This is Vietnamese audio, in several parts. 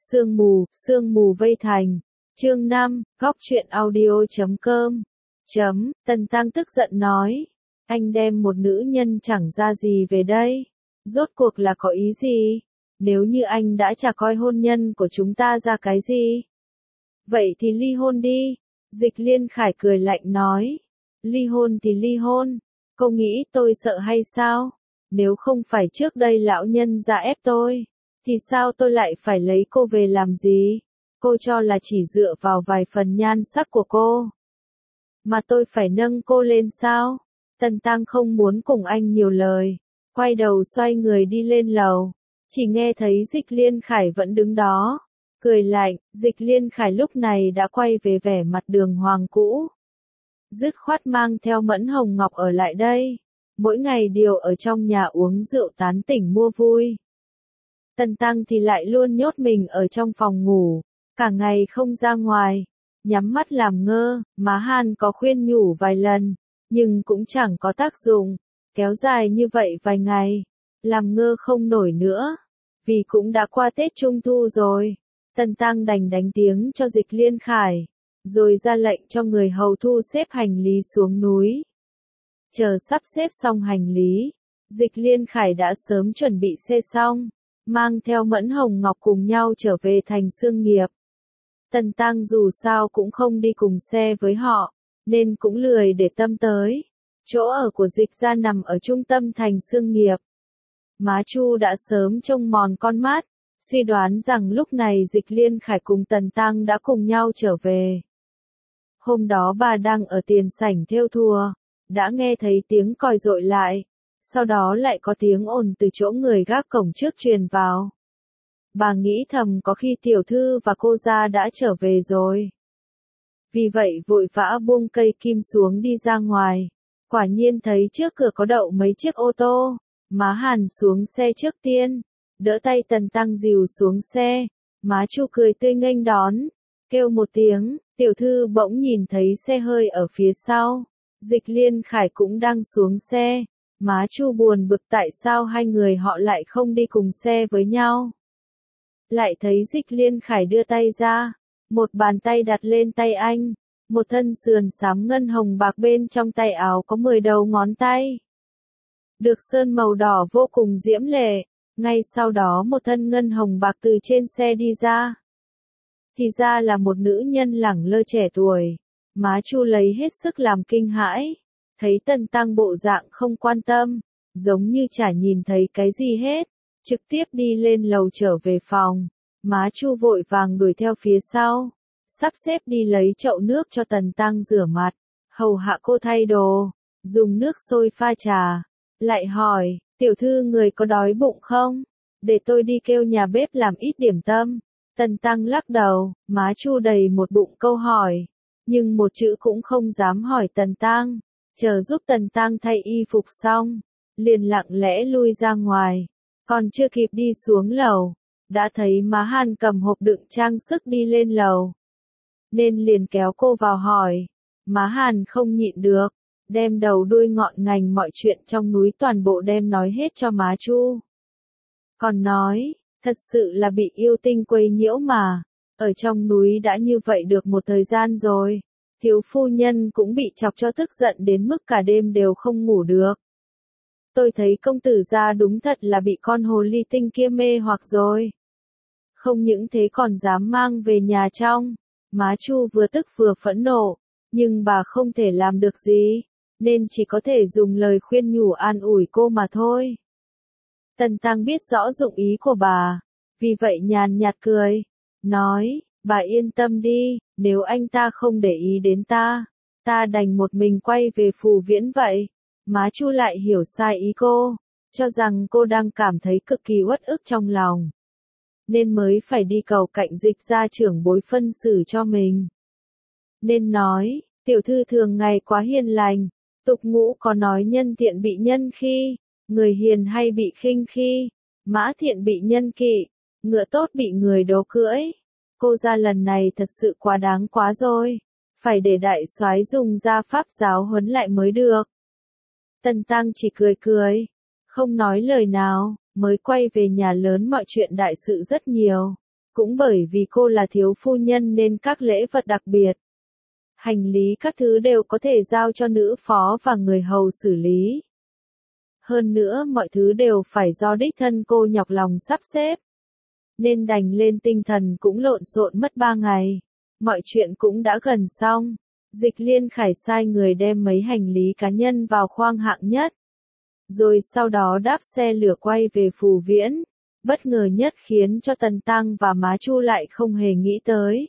Sương mù vây thành. Chương 5, góc truyện audio.com. Tần Tăng tức giận nói. Anh đem một nữ nhân chẳng ra gì về đây. Rốt cuộc là có ý gì? Nếu như anh đã chả coi hôn nhân của chúng ta ra cái gì. Vậy thì ly hôn đi. Dịch Liên Khải cười lạnh nói. Ly hôn thì ly hôn. Cô nghĩ tôi sợ hay sao? Nếu không phải trước đây lão nhân ra ép tôi, thì sao tôi lại phải lấy cô về làm gì? Cô cho là chỉ dựa vào vài phần nhan sắc của cô mà tôi phải nâng cô lên sao? Tần Tăng không muốn cùng anh nhiều lời, quay đầu xoay người đi lên lầu, chỉ nghe thấy Dịch Liên Khải vẫn đứng đó, cười lạnh. Dịch Liên Khải lúc này đã quay về vẻ mặt đường hoàng cũ, dứt khoát mang theo Mẫn Hồng Ngọc ở lại đây, mỗi ngày đều ở trong nhà uống rượu tán tỉnh mua vui. Tần Tăng thì lại luôn nhốt mình ở trong phòng ngủ, cả ngày không ra ngoài, nhắm mắt làm ngơ. Má Han có khuyên nhủ vài lần, nhưng cũng chẳng có tác dụng, kéo dài như vậy vài ngày, làm ngơ không nổi nữa, vì cũng đã qua Tết Trung Thu rồi. Tần Tăng đành đánh tiếng cho Dịch Liên Khải, rồi ra lệnh cho người hầu thu xếp hành lý xuống núi. Chờ sắp xếp xong hành lý, Dịch Liên Khải đã sớm chuẩn bị xe xong, mang theo Mẫn Hồng Ngọc cùng nhau trở về thành Xương Nghiệp. Tần Tăng dù sao cũng không đi cùng xe với họ, nên cũng lười để tâm tới. Chỗ ở của Dịch gia nằm ở trung tâm thành Xương Nghiệp. Má Chu đã sớm trông mòn con mắt, suy đoán rằng lúc này Dịch Liên Khải cùng Tần Tăng đã cùng nhau trở về. Hôm đó bà đang ở tiền sảnh thêu thùa, đã nghe thấy tiếng còi dội lại, sau đó lại có tiếng ồn từ chỗ người gác cổng trước truyền vào. Bà nghĩ thầm có khi tiểu thư và cô gia đã trở về rồi. Vì vậy vội vã buông cây kim xuống đi ra ngoài, quả nhiên thấy trước cửa có đậu mấy chiếc ô tô. Má Hàn xuống xe trước tiên, đỡ tay Tần Tăng dìu xuống xe. Má Chu cười tươi nghênh đón, kêu một tiếng. Tiểu thư bỗng nhìn thấy xe hơi ở phía sau. Dịch Liên Khải cũng đang xuống xe. Má Chu buồn bực tại sao hai người họ lại không đi cùng xe với nhau. Lại thấy Dịch Liên Khải đưa tay ra, một bàn tay đặt lên tay anh, một thân sườn xám ngân hồng bạc, bên trong tay áo có 10 đầu ngón tay, được sơn màu đỏ vô cùng diễm lệ. Ngay sau đó một thân ngân hồng bạc từ trên xe đi ra. Thì ra là một nữ nhân lẳng lơ trẻ tuổi. Má Chu lấy hết sức làm kinh hãi, thấy Tần Tăng bộ dạng không quan tâm, giống như chả nhìn thấy cái gì hết, trực tiếp đi lên lầu trở về phòng. Má Chu vội vàng đuổi theo phía sau, sắp xếp đi lấy chậu nước cho Tần Tăng rửa mặt, hầu hạ cô thay đồ, dùng nước sôi pha trà, lại hỏi, tiểu thư người có đói bụng không? Để tôi đi kêu nhà bếp làm ít điểm tâm. Tần Tăng lắc đầu. Má Chu đầy một bụng câu hỏi, nhưng một chữ cũng không dám hỏi Tần Tăng. Chờ giúp Tần Tăng thay y phục xong, liền lặng lẽ lui ra ngoài. Còn chưa kịp đi xuống lầu, đã thấy má Hàn cầm hộp đựng trang sức đi lên lầu, nên liền kéo cô vào hỏi. Má Hàn không nhịn được, đem đầu đuôi ngọn ngành mọi chuyện trong núi toàn bộ đem nói hết cho má Chu. Còn nói, thật sự là bị yêu tinh quấy nhiễu mà, ở trong núi đã như vậy được một thời gian rồi, thiếu phu nhân cũng bị chọc cho tức giận đến mức cả đêm đều không ngủ được. Tôi thấy công tử gia đúng thật là bị con hồ ly tinh kia mê hoặc rồi. Không những thế còn dám mang về nhà trong. Má Chu vừa tức vừa phẫn nộ, nhưng bà không thể làm được gì, nên chỉ có thể dùng lời khuyên nhủ an ủi cô mà thôi. Tần Tăng biết rõ dụng ý của bà, vì vậy nhàn nhạt cười, nói, bà yên tâm đi, nếu anh ta không để ý đến ta, ta đành một mình quay về Phù Viễn vậy. Má Chu lại hiểu sai ý cô, cho rằng cô đang cảm thấy cực kỳ uất ức trong lòng, nên mới phải đi cầu cạnh Dịch gia trưởng bối phân xử cho mình. Nên nói, tiểu thư thường ngày quá hiền lành, tục ngữ có nói nhân thiện bị nhân khi, người hiền hay bị khinh khi, mã thiện bị nhân kỵ, ngựa tốt bị người đố cưỡi. Cô gia lần này thật sự quá đáng quá rồi, phải để đại soái dùng gia pháp giáo huấn lại mới được. Tần Tăng chỉ cười cười, không nói lời nào, mới quay về nhà lớn. Mọi chuyện đại sự rất nhiều, cũng bởi vì cô là thiếu phu nhân nên các lễ vật đặc biệt, hành lý các thứ đều có thể giao cho nữ phó và người hầu xử lý. Hơn nữa mọi thứ đều phải do đích thân cô nhọc lòng sắp xếp. Nên đành lên tinh thần cũng lộn xộn mất 3 ngày. Mọi chuyện cũng đã gần xong. Dịch Liên Khải sai người đem mấy hành lý cá nhân vào khoang hạng nhất. Rồi sau đó đáp xe lửa quay về Phù Viễn. Bất ngờ nhất khiến cho Tần Tăng và Má Chu lại không hề nghĩ tới.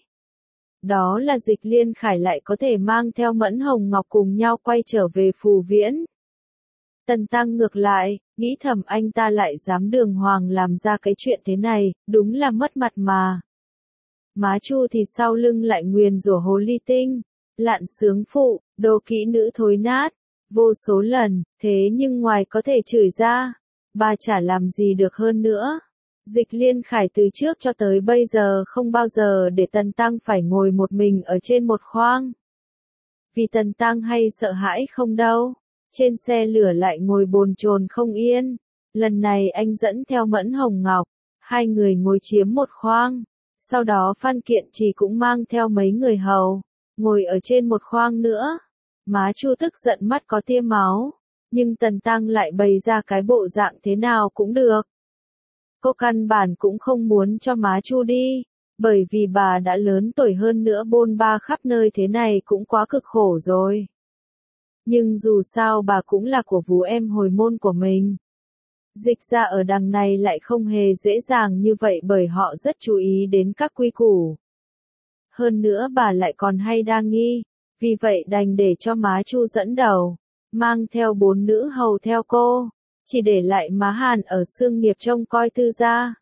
Đó là Dịch Liên Khải lại có thể mang theo Mẫn Hồng Ngọc cùng nhau quay trở về Phù Viễn. Tần Tăng ngược lại, nghĩ thầm anh ta lại dám đường hoàng làm ra cái chuyện thế này, đúng là mất mặt mà. Má Chu thì sau lưng lại nguyền rủa hồ ly tinh, lạn sướng phụ, đồ kỹ nữ thối nát, vô số lần, thế nhưng ngoài có thể chửi ra, bà chả làm gì được hơn nữa. Dịch Liên Khải từ trước cho tới bây giờ không bao giờ để Tần Tăng phải ngồi một mình ở trên một khoang. Vì Tần Tăng hay sợ hãi không đâu. Trên xe lửa lại ngồi bồn chồn không yên. Lần này anh dẫn theo Mẫn Hồng Ngọc, hai người ngồi chiếm một khoang. Sau đó Phan Kiện Trì cũng mang theo mấy người hầu, ngồi ở trên một khoang nữa. Má Chu tức giận mắt có tia máu, nhưng Tần Tăng lại bày ra cái bộ dạng thế nào cũng được. Cô căn bản cũng không muốn cho má Chu đi, bởi vì bà đã lớn tuổi hơn nữa bôn ba khắp nơi thế này cũng quá cực khổ rồi. Nhưng dù sao bà cũng là của vú em hồi môn của mình. Dịch ra ở đằng này lại không hề dễ dàng như vậy bởi họ rất chú ý đến các quy củ. Hơn nữa bà lại còn hay đa nghi, vì vậy đành để cho má Chu dẫn đầu, mang theo 4 nữ hầu theo cô, chỉ để lại má Hàn ở Xương Nghiệp trông coi tư gia.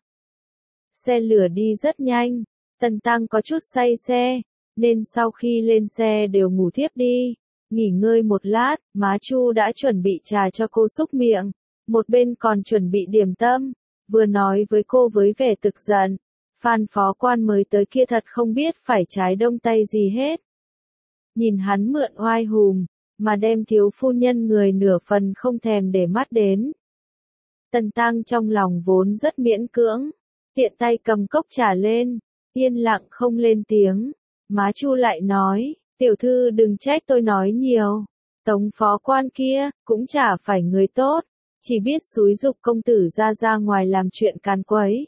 Xe lửa đi rất nhanh, Tần Tăng có chút say xe, nên sau khi lên xe đều ngủ thiếp đi. Nghỉ ngơi một lát, má Chu đã chuẩn bị trà cho cô xúc miệng, một bên còn chuẩn bị điểm tâm, vừa nói với cô với vẻ tức giận. Phan phó quan mới tới kia thật không biết phải trái đông tay gì hết. Nhìn hắn mượn oai hùm, mà đem thiếu phu nhân người nửa phần không thèm để mắt đến. Tần Tăng trong lòng vốn rất miễn cưỡng, tiện tay cầm cốc trà lên, yên lặng không lên tiếng. Má Chu lại nói, tiểu thư đừng trách tôi nói nhiều. Tống phó quan kia, cũng chả phải người tốt, chỉ biết xúi giục công tử ra ngoài làm chuyện càn quấy.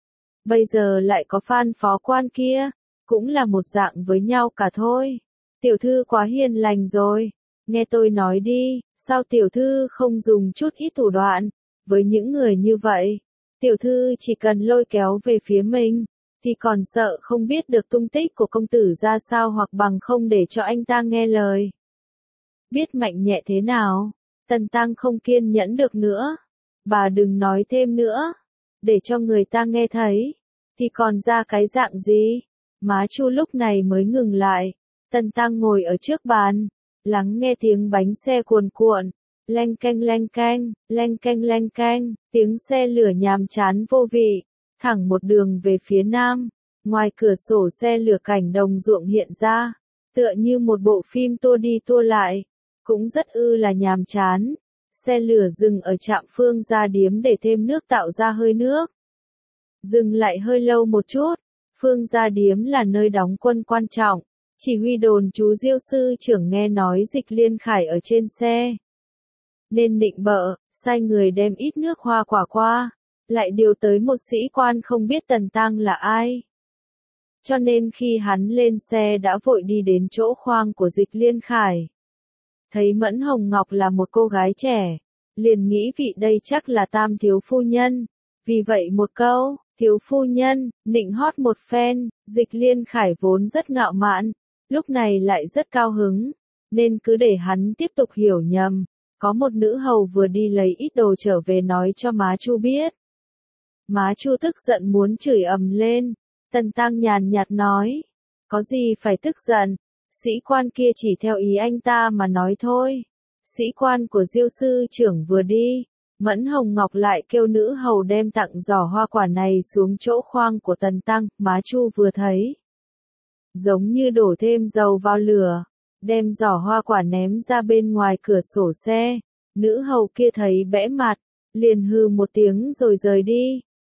Bây giờ lại có Phan phó quan kia, cũng là một dạng với nhau cả thôi. Tiểu thư quá hiền lành rồi, nghe tôi nói đi, sao tiểu thư không dùng chút ít thủ đoạn, với những người như vậy, tiểu thư chỉ cần lôi kéo về phía mình, thì còn sợ không biết được tung tích của công tử ra sao hoặc bằng không để cho anh ta nghe lời. Biết mạnh nhẹ thế nào, Tần Tăng không kiên nhẫn được nữa, bà đừng nói thêm nữa, để cho người ta nghe thấy, thì còn ra cái dạng gì? Má Chu lúc này mới ngừng lại, Tần Tăng ngồi ở trước bàn, lắng nghe tiếng bánh xe cuồn cuộn, leng keng leng keng, leng keng leng keng, tiếng xe lửa nhàm chán vô vị, thẳng một đường về phía nam, ngoài cửa sổ xe lửa cảnh đồng ruộng hiện ra, tựa như một bộ phim tua đi tua lại, cũng rất là nhàm chán. Xe lửa dừng ở trạm Phương Gia Điếm để thêm nước tạo ra hơi nước. Dừng lại hơi lâu một chút, Phương Gia Điếm là nơi đóng quân quan trọng, chỉ huy đồn chú Diêu sư trưởng nghe nói Dịch Liên Khải ở trên xe. Nên định bợ, sai người đem ít nước hoa quả qua, lại điều tới một sĩ quan không biết Tần Tăng là ai. Cho nên khi hắn lên xe đã vội đi đến chỗ khoang của Dịch Liên Khải. Thấy Mẫn Hồng Ngọc là một cô gái trẻ, liền nghĩ vị đây chắc là Tam thiếu phu nhân, vì vậy một câu, thiếu phu nhân, nịnh hót một phen, Dịch Liên Khải vốn rất ngạo mạn, lúc này lại rất cao hứng, nên cứ để hắn tiếp tục hiểu nhầm, có một nữ hầu vừa đi lấy ít đồ trở về nói cho má Chu biết. Má Chu tức giận muốn chửi ầm lên, Tần Tăng nhàn nhạt nói, có gì phải tức giận, sĩ quan kia chỉ theo ý anh ta mà nói thôi. Sĩ quan của Diêu sư trưởng vừa đi, Mẫn Hồng Ngọc lại kêu nữ hầu đem tặng giỏ hoa quả này xuống chỗ khoang của Tần Tăng, má Chu vừa thấy. Giống như đổ thêm dầu vào lửa, đem giỏ hoa quả ném ra bên ngoài cửa sổ xe, nữ hầu kia thấy bẽ mặt, liền hừ một tiếng rồi rời đi.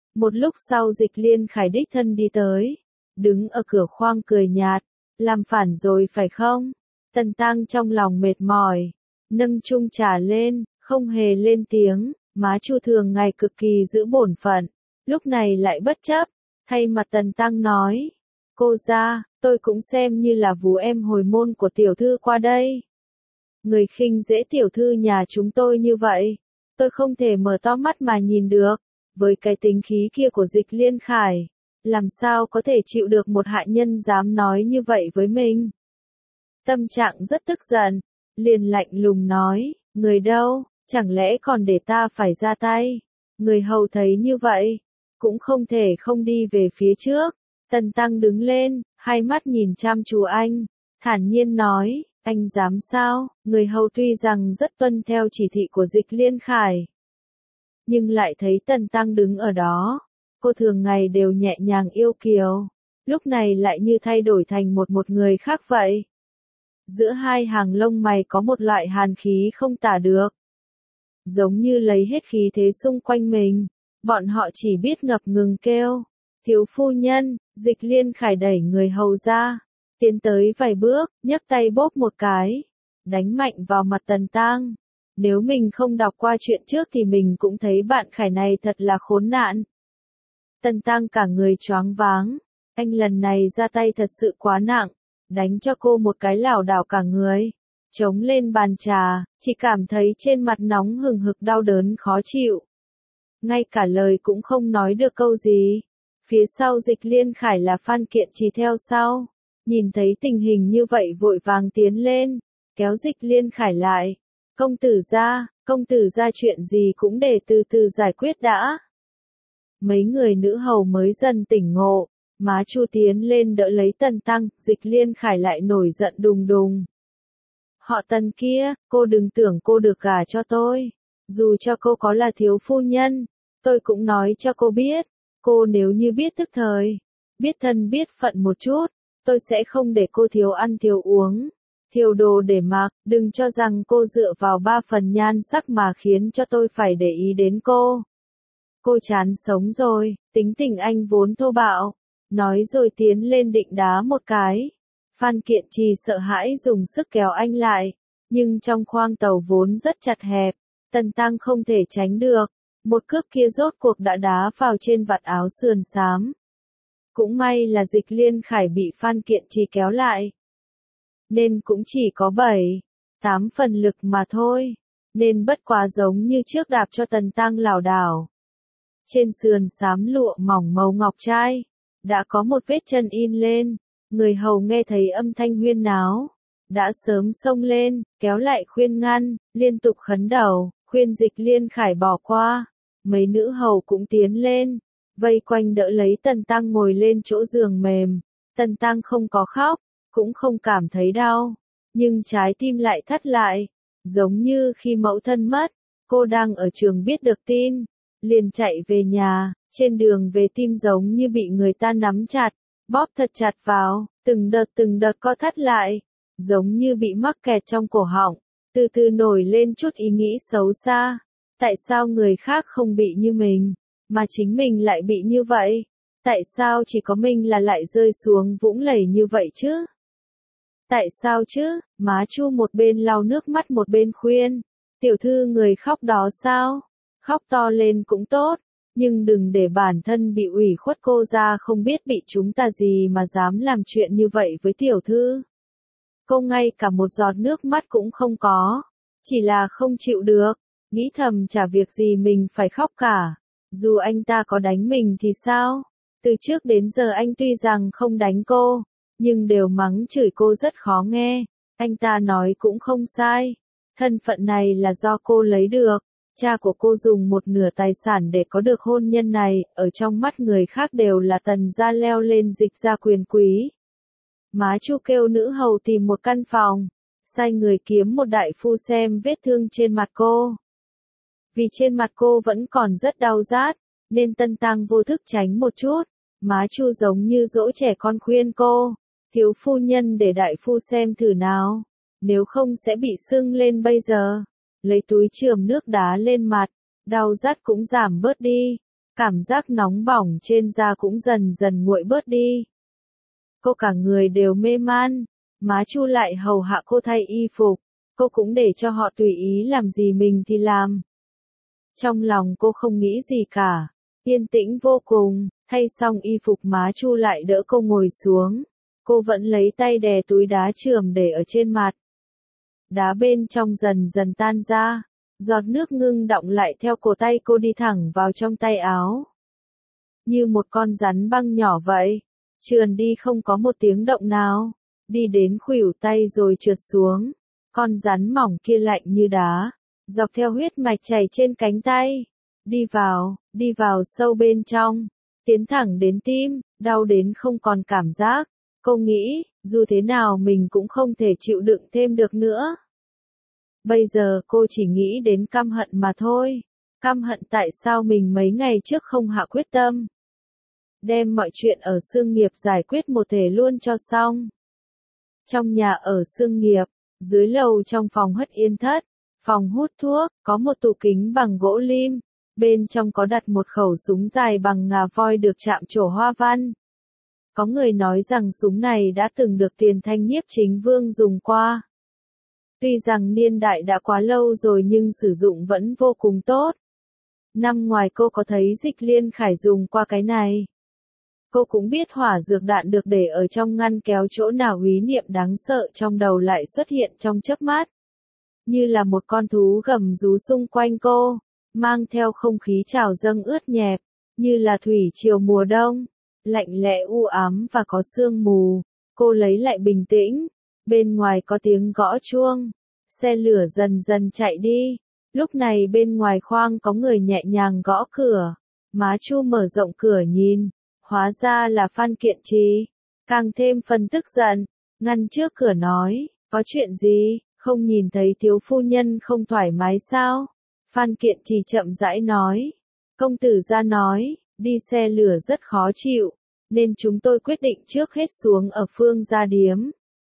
Một lúc sau Dịch Liên Khải đích thân đi tới, đứng ở cửa khoang cười nhạt, làm phản rồi phải không? Tần Tăng trong lòng mệt mỏi, nâng chung trà lên, không hề lên tiếng, má Chu thường ngày cực kỳ giữ bổn phận, lúc này lại bất chấp, thay mặt Tần Tăng nói, cô ra, tôi cũng xem như là vú em hồi môn của tiểu thư qua đây. Người khinh dễ tiểu thư nhà chúng tôi như vậy, tôi không thể mở to mắt mà nhìn được, với cái tính khí kia của Dịch Liên Khải, làm sao có thể chịu được một hạ nhân dám nói như vậy với mình. Tâm trạng rất tức giận, liền lạnh lùng nói, người đâu, chẳng lẽ còn để ta phải ra tay. Người hầu thấy như vậy, cũng không thể không đi về phía trước. Tần Tăng đứng lên, hai mắt nhìn chăm chú anh, thản nhiên nói, anh dám sao? Người hầu tuy rằng rất tuân theo chỉ thị của Dịch Liên Khải, nhưng lại thấy Tần Tăng đứng ở đó. Cô thường ngày đều nhẹ nhàng yêu kiều, lúc này lại như thay đổi thành một người khác vậy. Giữa hai hàng lông mày có một loại hàn khí không tả được, giống như lấy hết khí thế xung quanh mình. Bọn họ chỉ biết ngập ngừng kêu, thiếu phu nhân. Dịch Liên Khải đẩy người hầu ra, tiến tới vài bước, nhấc tay bóp một cái, đánh mạnh vào mặt Tần Tăng. Nếu mình không đọc qua chuyện trước thì mình cũng thấy bạn Khải này thật là khốn nạn. Tần Tăng cả người choáng váng, anh lần này ra tay thật sự quá nặng, đánh cho cô một cái lảo đảo cả người, chống lên bàn trà, chỉ cảm thấy trên mặt nóng hừng hực đau đớn khó chịu. Ngay cả lời cũng không nói được câu gì. Phía sau Dịch Liên Khải là Phan Kiện Trì theo sau, nhìn thấy tình hình như vậy vội vàng tiến lên, kéo Dịch Liên Khải lại. Công tử ra chuyện gì cũng để từ từ giải quyết đã. Mấy người nữ hầu mới dần tỉnh ngộ, má Chu tiến lên đỡ lấy Tần Tăng, Dịch Liên Khải lại nổi giận đùng đùng. Họ Tần kia, cô đừng tưởng cô được gả cho tôi. Dù cho cô có là thiếu phu nhân, tôi cũng nói cho cô biết, cô nếu như biết tức thời, biết thân biết phận một chút, tôi sẽ không để cô thiếu ăn thiếu uống, thiếu đồ để mặc, đừng cho rằng cô dựa vào 3 phần nhan sắc mà khiến cho tôi phải để ý đến cô. Cô chán sống rồi, tính tình anh vốn thô bạo, nói rồi tiến lên định đá một cái. Phan Kiện Trì sợ hãi dùng sức kéo anh lại, nhưng trong khoang tàu vốn rất chặt hẹp, Tần Tăng không thể tránh được, một cước kia rốt cuộc đã đá vào trên vạt áo sườn xám. Cũng may là Dịch Liên Khải bị Phan Kiện Trì kéo lại, nên cũng chỉ có 7-8 phần lực mà thôi, nên bất quá giống như trước đạp cho Tần Tăng lảo đảo. Trên sườn xám lụa mỏng màu ngọc trai, đã có một vết chân in lên, người hầu nghe thấy âm thanh huyên náo, đã sớm xông lên, kéo lại khuyên ngăn, liên tục khấn đầu, khuyên Dịch Liên Khải bỏ qua. Mấy nữ hầu cũng tiến lên, vây quanh đỡ lấy Tần Tăng ngồi lên chỗ giường mềm. Tần Tăng không có khóc, cũng không cảm thấy đau, nhưng trái tim lại thắt lại, giống như khi mẫu thân mất. Cô đang ở trường biết được tin, liền chạy về nhà, trên đường về tim giống như bị người ta nắm chặt, bóp thật chặt vào, từng đợt co thắt lại, giống như bị mắc kẹt trong cổ họng, từ từ nổi lên chút ý nghĩ xấu xa. Tại sao người khác không bị như mình, mà chính mình lại bị như vậy? Tại sao chỉ có mình là lại rơi xuống vũng lầy như vậy chứ? Tại sao chứ? Má Chu một bên lau nước mắt một bên khuyên, tiểu thư người khóc đó sao? Khóc to lên cũng tốt, nhưng đừng để bản thân bị ủy khuất. Cô ra không biết bị chúng ta gì mà dám làm chuyện như vậy với tiểu thư. Cô ngay cả một giọt nước mắt cũng không có, chỉ là không chịu được, nghĩ thầm chả việc gì mình phải khóc cả. Dù anh ta có đánh mình thì sao? Từ trước đến giờ anh tuy rằng không đánh cô, nhưng đều mắng chửi cô rất khó nghe. Anh ta nói cũng không sai, thân phận này là do cô lấy được. Cha của cô dùng một nửa tài sản để có được hôn nhân này, ở trong mắt người khác đều là Tần gia leo lên Dịch gia quyền quý. Má Chu kêu nữ hầu tìm một căn phòng, sai người kiếm một đại phu xem vết thương trên mặt cô. Vì trên mặt cô vẫn còn rất đau rát, nên Tần Tăng vô thức tránh một chút. Má Chu giống như dỗ trẻ con khuyên cô, thiếu phu nhân để đại phu xem thử nào, nếu không sẽ bị sưng lên bây giờ. Lấy túi chườm nước đá lên mặt, đau rát cũng giảm bớt đi. cảm giác nóng bỏng trên da cũng dần dần nguội bớt đi. Cô cả người đều mê man, má Chu lại hầu hạ cô thay y phục, cô cũng để cho họ tùy ý làm gì mình thì làm. Trong lòng cô không nghĩ gì cả, yên tĩnh vô cùng, thay xong y phục má Chu lại đỡ cô ngồi xuống. Cô vẫn lấy tay đè túi đá chườm để ở trên mặt. Đá bên trong dần dần tan ra, giọt nước ngưng đọng lại theo cổ tay cô đi thẳng vào trong tay áo. Như một con rắn băng nhỏ vậy, trườn đi không có một tiếng động nào, đi đến khuỷu tay rồi trượt xuống. Con rắn mỏng kia lạnh như đá, dọc theo huyết mạch chảy trên cánh tay, đi vào sâu bên trong, tiến thẳng đến tim, đau đến không còn cảm giác. Cô nghĩ, dù thế nào mình cũng không thể chịu đựng thêm được nữa. Bây giờ cô chỉ nghĩ đến căm hận mà thôi. Căm hận tại sao mình mấy ngày trước không hạ quyết tâm. Đem mọi chuyện ở Sương Nghiệp giải quyết một thể luôn cho xong. Trong nhà ở Sương Nghiệp, dưới lầu trong phòng Hất Yên Thất, phòng hút thuốc, có một tủ kính bằng gỗ lim. Bên trong có đặt một khẩu súng dài bằng ngà voi được chạm trổ hoa văn. Có người nói rằng súng này đã từng được Tiền Thanh Nhiếp Chính Vương dùng qua. Tuy rằng niên đại đã quá lâu rồi nhưng sử dụng vẫn vô cùng tốt. Năm ngoài cô có thấy Dịch Liên Khải dùng qua cái này. Cô cũng biết hỏa dược đạn được để ở trong ngăn kéo chỗ nào ý niệm đáng sợ trong đầu lại xuất hiện trong chớp mắt. Như là một con thú gầm rú xung quanh cô, mang theo không khí trào dâng ướt nhẹp, như là thủy triều mùa đông, lạnh lẽo u ám và có sương mù. Cô lấy lại bình tĩnh, bên ngoài có tiếng gõ chuông, xe lửa dần dần chạy đi. Lúc này bên ngoài khoang có người nhẹ nhàng gõ cửa, má Chu mở rộng cửa nhìn, hóa ra là Phan Kiện Trì, càng thêm phần tức giận, ngăn trước cửa nói, có chuyện gì, không nhìn thấy thiếu phu nhân không thoải mái sao? Phan Kiện Trì chậm rãi nói, công tử gia nói, đi xe lửa rất khó chịu, nên chúng tôi quyết định trước hết xuống ở Phương Gia Điếm.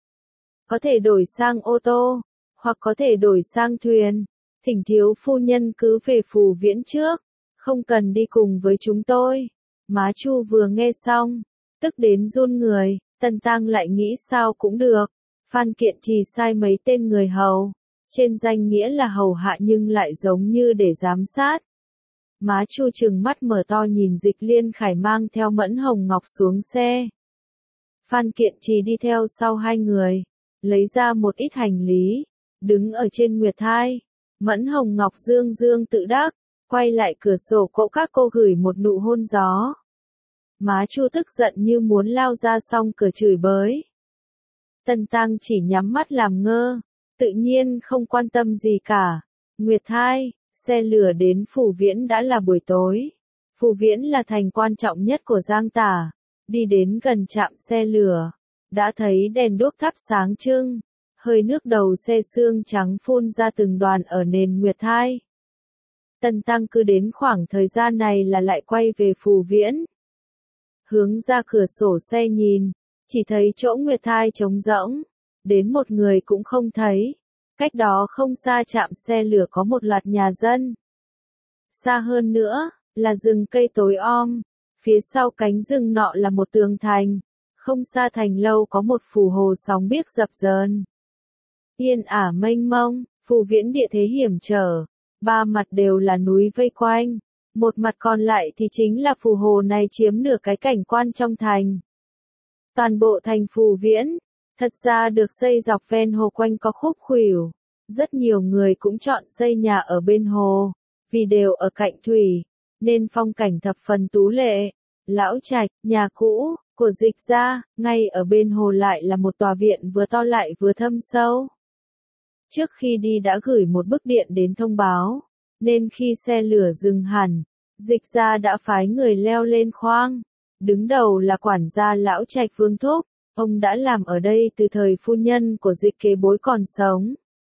Có thể đổi sang ô tô, hoặc có thể đổi sang thuyền, thỉnh thiếu phu nhân cứ về Phù Viễn trước, không cần đi cùng với chúng tôi. Má Chu vừa nghe xong, tức đến run người, Tần Tăng lại nghĩ sao cũng được. Phan Kiện Trì sai mấy tên người hầu, trên danh nghĩa là hầu hạ nhưng lại giống như để giám sát. Má Chu trừng mắt mở to nhìn Dịch Liên Khải mang theo Mẫn Hồng Ngọc xuống xe. Phan Kiện Trì đi theo sau hai người, lấy ra một ít hành lý, đứng ở trên Nguyệt Thai. Mẫn Hồng Ngọc dương dương tự đắc, quay lại cửa sổ cỗ các cô gửi một nụ hôn gió. Má Chu tức giận như muốn lao ra xong cửa chửi bới. Tần Tăng chỉ nhắm mắt làm ngơ, tự nhiên không quan tâm gì cả. Nguyệt Thai, xe lửa đến Phù Viễn đã là buổi tối. Phù Viễn là thành quan trọng nhất của Giang Tả. Đi đến gần trạm xe lửa, đã thấy đèn đuốc thắp sáng trưng, hơi nước đầu xe xương trắng phun ra từng đoàn ở nền Nguyệt Thai. Tần Tăng cứ đến khoảng thời gian này là lại quay về Phù Viễn. Hướng ra cửa sổ xe nhìn, chỉ thấy chỗ Nguyệt Thai trống rỗng, đến một người cũng không thấy. Cách đó không xa trạm xe lửa có một loạt nhà dân. Xa hơn nữa, là rừng cây tối om, phía sau cánh rừng nọ là một tường thành, không xa thành lâu có một phù hồ sóng biếc dập dờn. Yên ả mênh mông, Phù Viễn địa thế hiểm trở, ba mặt đều là núi vây quanh, một mặt còn lại thì chính là phù hồ này chiếm nửa cái cảnh quan trong thành. Toàn bộ thành Phù Viễn, thật ra được xây dọc ven hồ quanh co khúc khuỷu. Rất nhiều người cũng chọn xây nhà ở bên hồ, vì đều ở cạnh thủy, nên phong cảnh thập phần tú lệ. Lão Trạch, nhà cũ của Dịch gia, ngay ở bên hồ lại là một tòa viện vừa to lại vừa thâm sâu. Trước khi đi đã gửi một bức điện đến thông báo, nên khi xe lửa dừng hẳn, Dịch gia đã phái người leo lên khoang. Đứng đầu là quản gia Lão Trạch Vương Thúc, ông đã làm ở đây từ thời phu nhân của Dịch kế bối còn sống.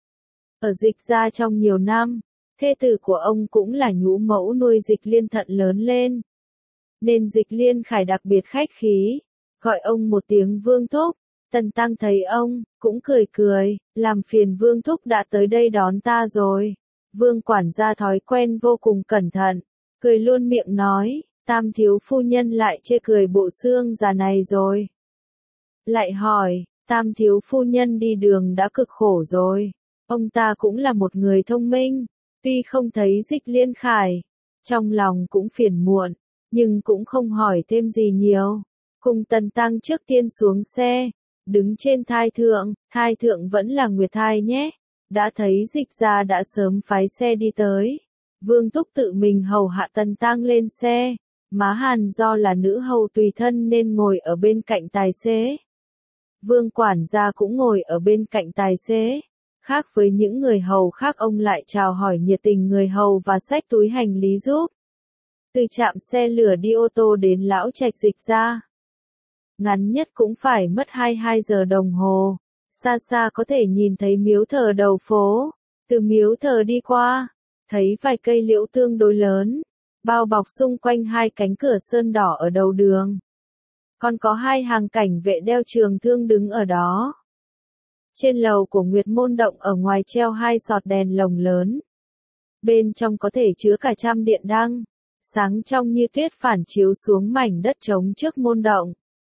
Ở Dịch gia trong nhiều năm, thê tử của ông cũng là nhũ mẫu nuôi Dịch Liên Thận lớn lên. Nên Dịch Liên Khải đặc biệt khách khí, gọi ông một tiếng Vương Thúc. Tần Tăng thấy ông, cũng cười cười, làm phiền Vương Thúc đã tới đây đón ta rồi. Vương quản gia thói quen vô cùng cẩn thận, cười luôn miệng nói, Tam thiếu phu nhân lại chê cười bộ xương già này rồi. Lại hỏi, Tam thiếu phu nhân đi đường đã cực khổ rồi. Ông ta cũng là một người thông minh, tuy không thấy Dịch Liên Khải, trong lòng cũng phiền muộn, nhưng cũng không hỏi thêm gì nhiều. Cùng Tần Tăng trước tiên xuống xe, đứng trên thai thượng vẫn là Nguyệt Thai nhé. Đã thấy Dịch gia đã sớm phái xe đi tới. Vương Thúc tự mình hầu hạ Tần Tăng lên xe, Má Hàn do là nữ hầu tùy thân nên ngồi ở bên cạnh tài xế. Vương quản gia cũng ngồi ở bên cạnh tài xế. Khác với những người hầu khác, ông lại chào hỏi nhiệt tình người hầu và xách túi hành lý giúp. Từ trạm xe lửa đi ô tô đến Lão Trạch Dịch gia, ngắn nhất cũng phải mất 22 giờ đồng hồ. Xa xa có thể nhìn thấy miếu thờ đầu phố. Từ miếu thờ đi qua, thấy vài cây liễu tương đối lớn, bao bọc xung quanh hai cánh cửa sơn đỏ ở đầu đường. Còn có hai hàng cảnh vệ đeo trường thương đứng ở đó. Trên lầu của Nguyệt Môn Động ở ngoài treo hai sọt đèn lồng lớn. Bên trong có thể chứa cả trăm điện đăng, sáng trong như tuyết phản chiếu xuống mảnh đất trống trước môn động.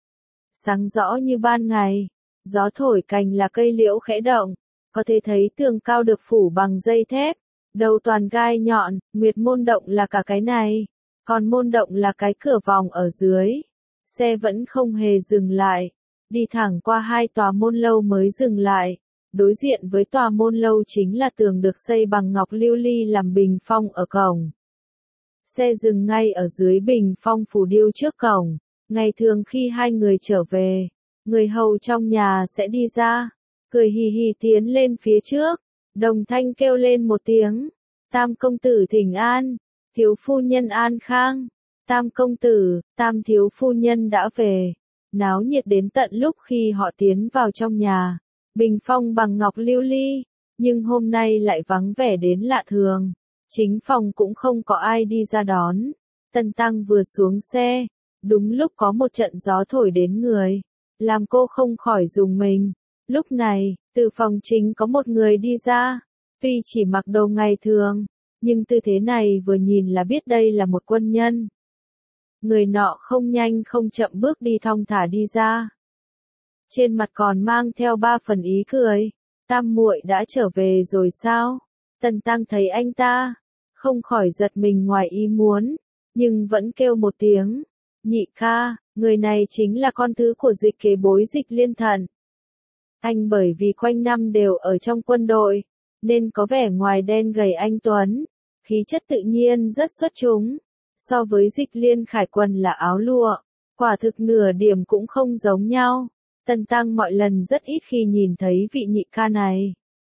Sáng rõ như ban ngày, gió thổi cành là cây liễu khẽ động, có thể thấy tường cao được phủ bằng dây thép, đầu toàn gai nhọn. Nguyệt Môn Động là cả cái này, còn môn động là cái cửa vòng ở dưới. Xe vẫn không hề dừng lại, đi thẳng qua hai tòa môn lâu mới dừng lại. Đối diện với tòa môn lâu chính là tường được xây bằng ngọc lưu ly làm bình phong ở cổng. Xe dừng ngay ở dưới bình phong phù điêu trước cổng. Ngày thường khi hai người trở về, người hầu trong nhà sẽ đi ra, cười hì hì tiến lên phía trước, đồng thanh kêu lên một tiếng, Tam công tử thỉnh an, thiếu phu nhân an khang. Tam công tử, Tam thiếu phu nhân đã về. Náo nhiệt đến tận lúc khi họ tiến vào trong nhà. Bình phong bằng ngọc lưu ly, nhưng hôm nay lại vắng vẻ đến lạ thường. Chính phòng cũng không có ai đi ra đón. Tần Tăng vừa xuống xe, đúng lúc có một trận gió thổi đến người, làm cô không khỏi rùng mình. Lúc này, từ phòng chính có một người đi ra, tuy chỉ mặc đồ ngày thường, nhưng tư thế này vừa nhìn là biết đây là một quân nhân. Người nọ không nhanh không chậm bước đi thong thả đi ra. Trên mặt còn mang theo ba phần ý cười. Tam muội đã trở về rồi sao? Tần Tăng thấy anh ta, không khỏi giật mình ngoài ý muốn, nhưng vẫn kêu một tiếng. Nhị ca, người này chính là con thứ của Dịch kế bối Dịch Liên Thận. Anh bởi vì quanh năm đều ở trong quân đội, nên có vẻ ngoài đen gầy anh tuấn, khí chất tự nhiên rất xuất chúng. So với Dịch Liên Khải quần là áo lụa, quả thực nửa điểm cũng không giống nhau. Tần Tăng mọi lần rất ít khi nhìn thấy vị nhị ca này.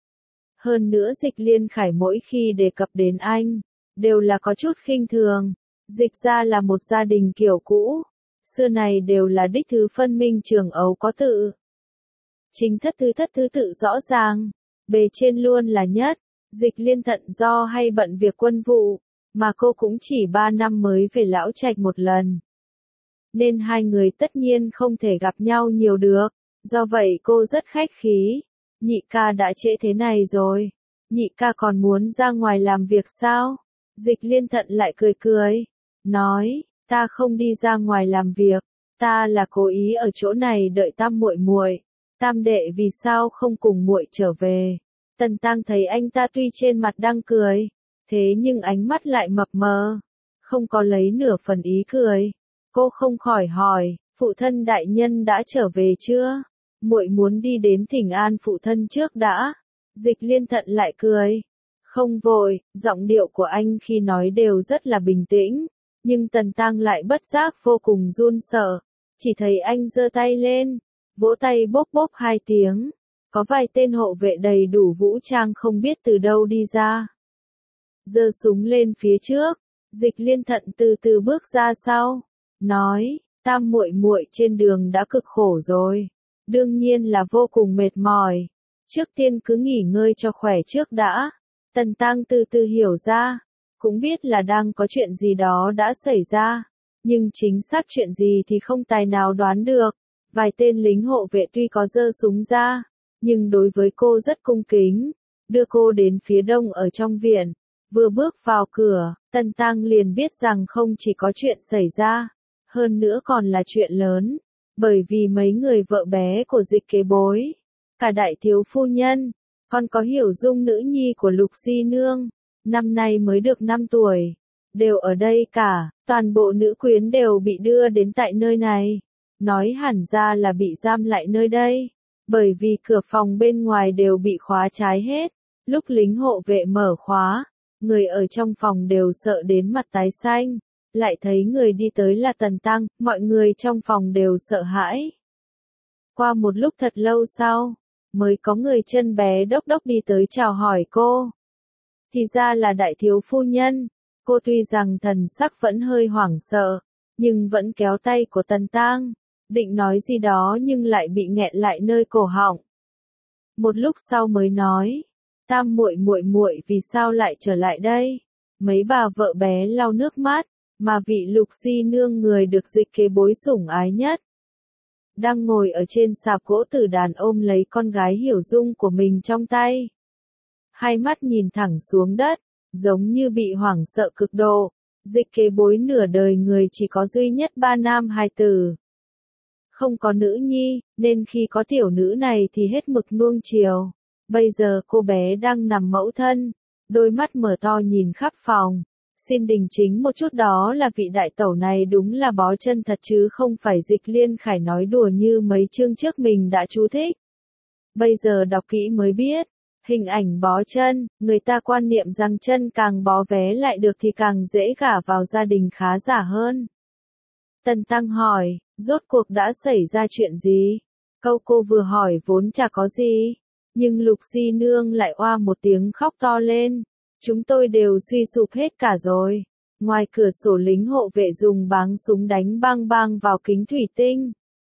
Hơn nữa Dịch Liên Khải mỗi khi đề cập đến anh, đều là có chút khinh thường. Dịch gia là một gia đình kiểu cũ, xưa này đều là đích thứ phân minh trường ấu có tự. Chính thất thứ tự rõ ràng, bề trên luôn là nhất. Dịch Liên Thận do hay bận việc quân vụ, mà cô cũng chỉ 3 năm mới về Lão Trạch một lần. Nên hai người tất nhiên không thể gặp nhau nhiều được, do vậy cô rất khách khí. Nhị ca đã trễ thế này rồi, nhị ca còn muốn ra ngoài làm việc sao? Dịch Liên Thận lại cười cười, nói, ta không đi ra ngoài làm việc, ta là cố ý ở chỗ này đợi Tam muội muội. Tam đệ vì sao không cùng muội trở về? Tần Tăng thấy anh ta tuy trên mặt đang cười, thế nhưng ánh mắt lại mập mờ, không có lấy nửa phần ý cười. Cô không khỏi hỏi, phụ thân đại nhân đã trở về chưa? Muội muốn đi đến thỉnh an phụ thân trước đã. Dịch Liên Thận lại cười. Không vội, giọng điệu của anh khi nói đều rất là bình tĩnh, nhưng Tần Tăng lại bất giác vô cùng run sợ. Chỉ thấy anh giơ tay lên, vỗ tay bốp bốp hai tiếng. Có vài tên hộ vệ đầy đủ vũ trang không biết từ đâu đi ra. Giơ súng lên phía trước, Dịch Liên Thận từ từ bước ra sau, nói, Tam muội muội trên đường đã cực khổ rồi, đương nhiên là vô cùng mệt mỏi. Trước tiên cứ nghỉ ngơi cho khỏe trước đã. Tần Tăng từ từ hiểu ra, cũng biết là đang có chuyện gì đó đã xảy ra, nhưng chính xác chuyện gì thì không tài nào đoán được. Vài tên lính hộ vệ tuy có giơ súng ra, nhưng đối với cô rất cung kính, đưa cô đến phía đông ở trong viện. Vừa bước vào cửa, Tần Tăng liền biết rằng không chỉ có chuyện xảy ra, hơn nữa còn là chuyện lớn, bởi vì mấy người vợ bé của Dịch Kế Bối, cả đại thiếu phu nhân, còn có Hiểu Dung nữ nhi của Lục Di Nương, năm nay mới được 5 tuổi, đều ở đây cả, toàn bộ nữ quyến đều bị đưa đến tại nơi này, nói hẳn ra là bị giam lại nơi đây, bởi vì cửa phòng bên ngoài đều bị khóa trái hết, lúc lính hộ vệ mở khóa, người ở trong phòng đều sợ đến mặt tái xanh, lại thấy người đi tới là Tần Tăng, mọi người trong phòng đều sợ hãi. Qua một lúc thật lâu sau, mới có người chân bé đốc đốc đi tới chào hỏi cô. Thì ra là đại thiếu phu nhân, cô tuy rằng thần sắc vẫn hơi hoảng sợ, nhưng vẫn kéo tay của Tần Tăng, định nói gì đó nhưng lại bị nghẹn lại nơi cổ họng. Một lúc sau mới nói, Tam muội vì sao lại trở lại đây? Mấy bà vợ bé lau nước mắt, mà vị Lục Di Nương người được Dịch Kế Bối sủng ái nhất, đang ngồi ở trên sạp gỗ tử đàn ôm lấy con gái Hiểu Dung của mình trong tay. Hai mắt nhìn thẳng xuống đất, giống như bị hoảng sợ cực độ. Dịch Kế Bối nửa đời người chỉ có duy nhất 3 nam 2 tử. Không có nữ nhi, nên khi có tiểu nữ này thì hết mực nuông chiều. Bây giờ cô bé đang nằm mẫu thân, đôi mắt mở to nhìn khắp phòng. Xin đình chính một chút, đó là vị đại tẩu này đúng là bó chân thật chứ không phải Dịch Liên Khải nói đùa như mấy chương trước mình đã chú thích. Bây giờ đọc kỹ mới biết, hình ảnh bó chân, người ta quan niệm rằng chân càng bó vé lại được thì càng dễ gả vào gia đình khá giả hơn. Tần Tăng hỏi, rốt cuộc đã xảy ra chuyện gì? Câu cô vừa hỏi vốn chả có gì, nhưng Lục Di Nương lại oa một tiếng khóc to lên. Chúng tôi đều suy sụp hết cả rồi. Ngoài cửa sổ lính hộ vệ dùng báng súng đánh bang bang vào kính thủy tinh.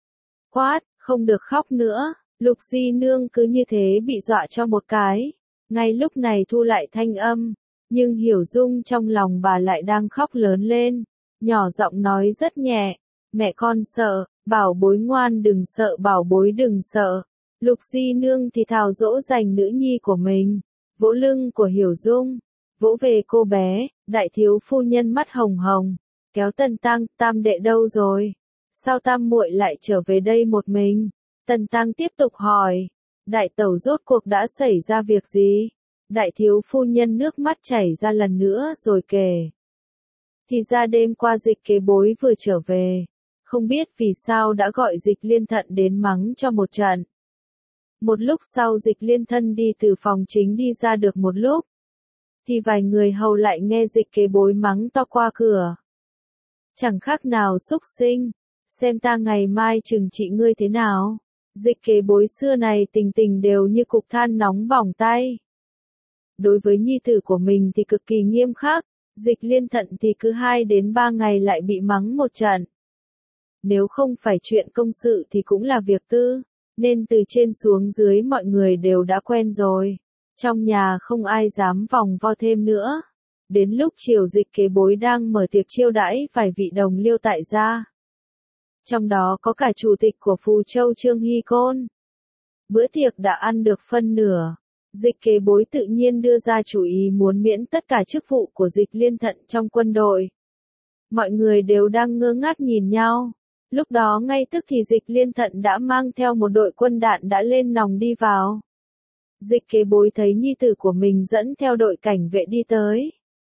Quát, không được khóc nữa. Lục Di Nương cứ như thế bị dọa cho một cái. Ngay lúc này thu lại thanh âm. Nhưng Hiểu Dung trong lòng bà lại đang khóc lớn lên. Nhỏ giọng nói rất nhẹ. Mẹ con sợ, bảo bối ngoan đừng sợ, bảo bối đừng sợ. Lục Di Nương thì thào dỗ dành nữ nhi của mình. Vỗ lưng của Hiểu Dung, vỗ về cô bé, đại thiếu phu nhân mắt hồng hồng, kéo Tần Tăng, Tam đệ đâu rồi? Sao Tam muội lại trở về đây một mình? Tần Tăng tiếp tục hỏi, đại tẩu rốt cuộc đã xảy ra việc gì? Đại thiếu phu nhân nước mắt chảy ra lần nữa rồi kể. Thì ra đêm qua Dịch Kế Bối vừa trở về, không biết vì sao đã gọi Dịch Liên Thận đến mắng cho một trận. Một lúc sau Dịch Liên Thân đi từ phòng chính đi ra được một lúc, thì vài người hầu lại nghe Dịch Kế Bối mắng to qua cửa. Chẳng khác nào xúc sinh, xem ta ngày mai trừng trị ngươi thế nào. Dịch Kế Bối xưa này tình tình đều như cục than nóng bỏng tay. Đối với nhi tử của mình thì cực kỳ nghiêm khắc, Dịch Liên Thận thì cứ 2 đến 3 ngày lại bị mắng một trận. Nếu không phải chuyện công sự thì cũng là việc tư. Nên từ trên xuống dưới mọi người đều đã quen rồi. Trong nhà không ai dám vòng vo thêm nữa. Đến lúc chiều Dịch Kế Bối đang mở tiệc chiêu đãi vài vị đồng liêu tại gia. Trong đó có cả chủ tịch của Phù Châu Trương Hy Côn. Bữa tiệc đã ăn được phân nửa. Dịch Kế Bối tự nhiên đưa ra chủ ý muốn miễn tất cả chức vụ của Dịch Liên Thận trong quân đội. Mọi người đều đang ngơ ngác nhìn nhau. Lúc đó ngay tức thì Dịch Liên Thận đã mang theo một đội quân đạn đã lên nòng đi vào. Dịch Kế Bối thấy nhi tử của mình dẫn theo đội cảnh vệ đi tới.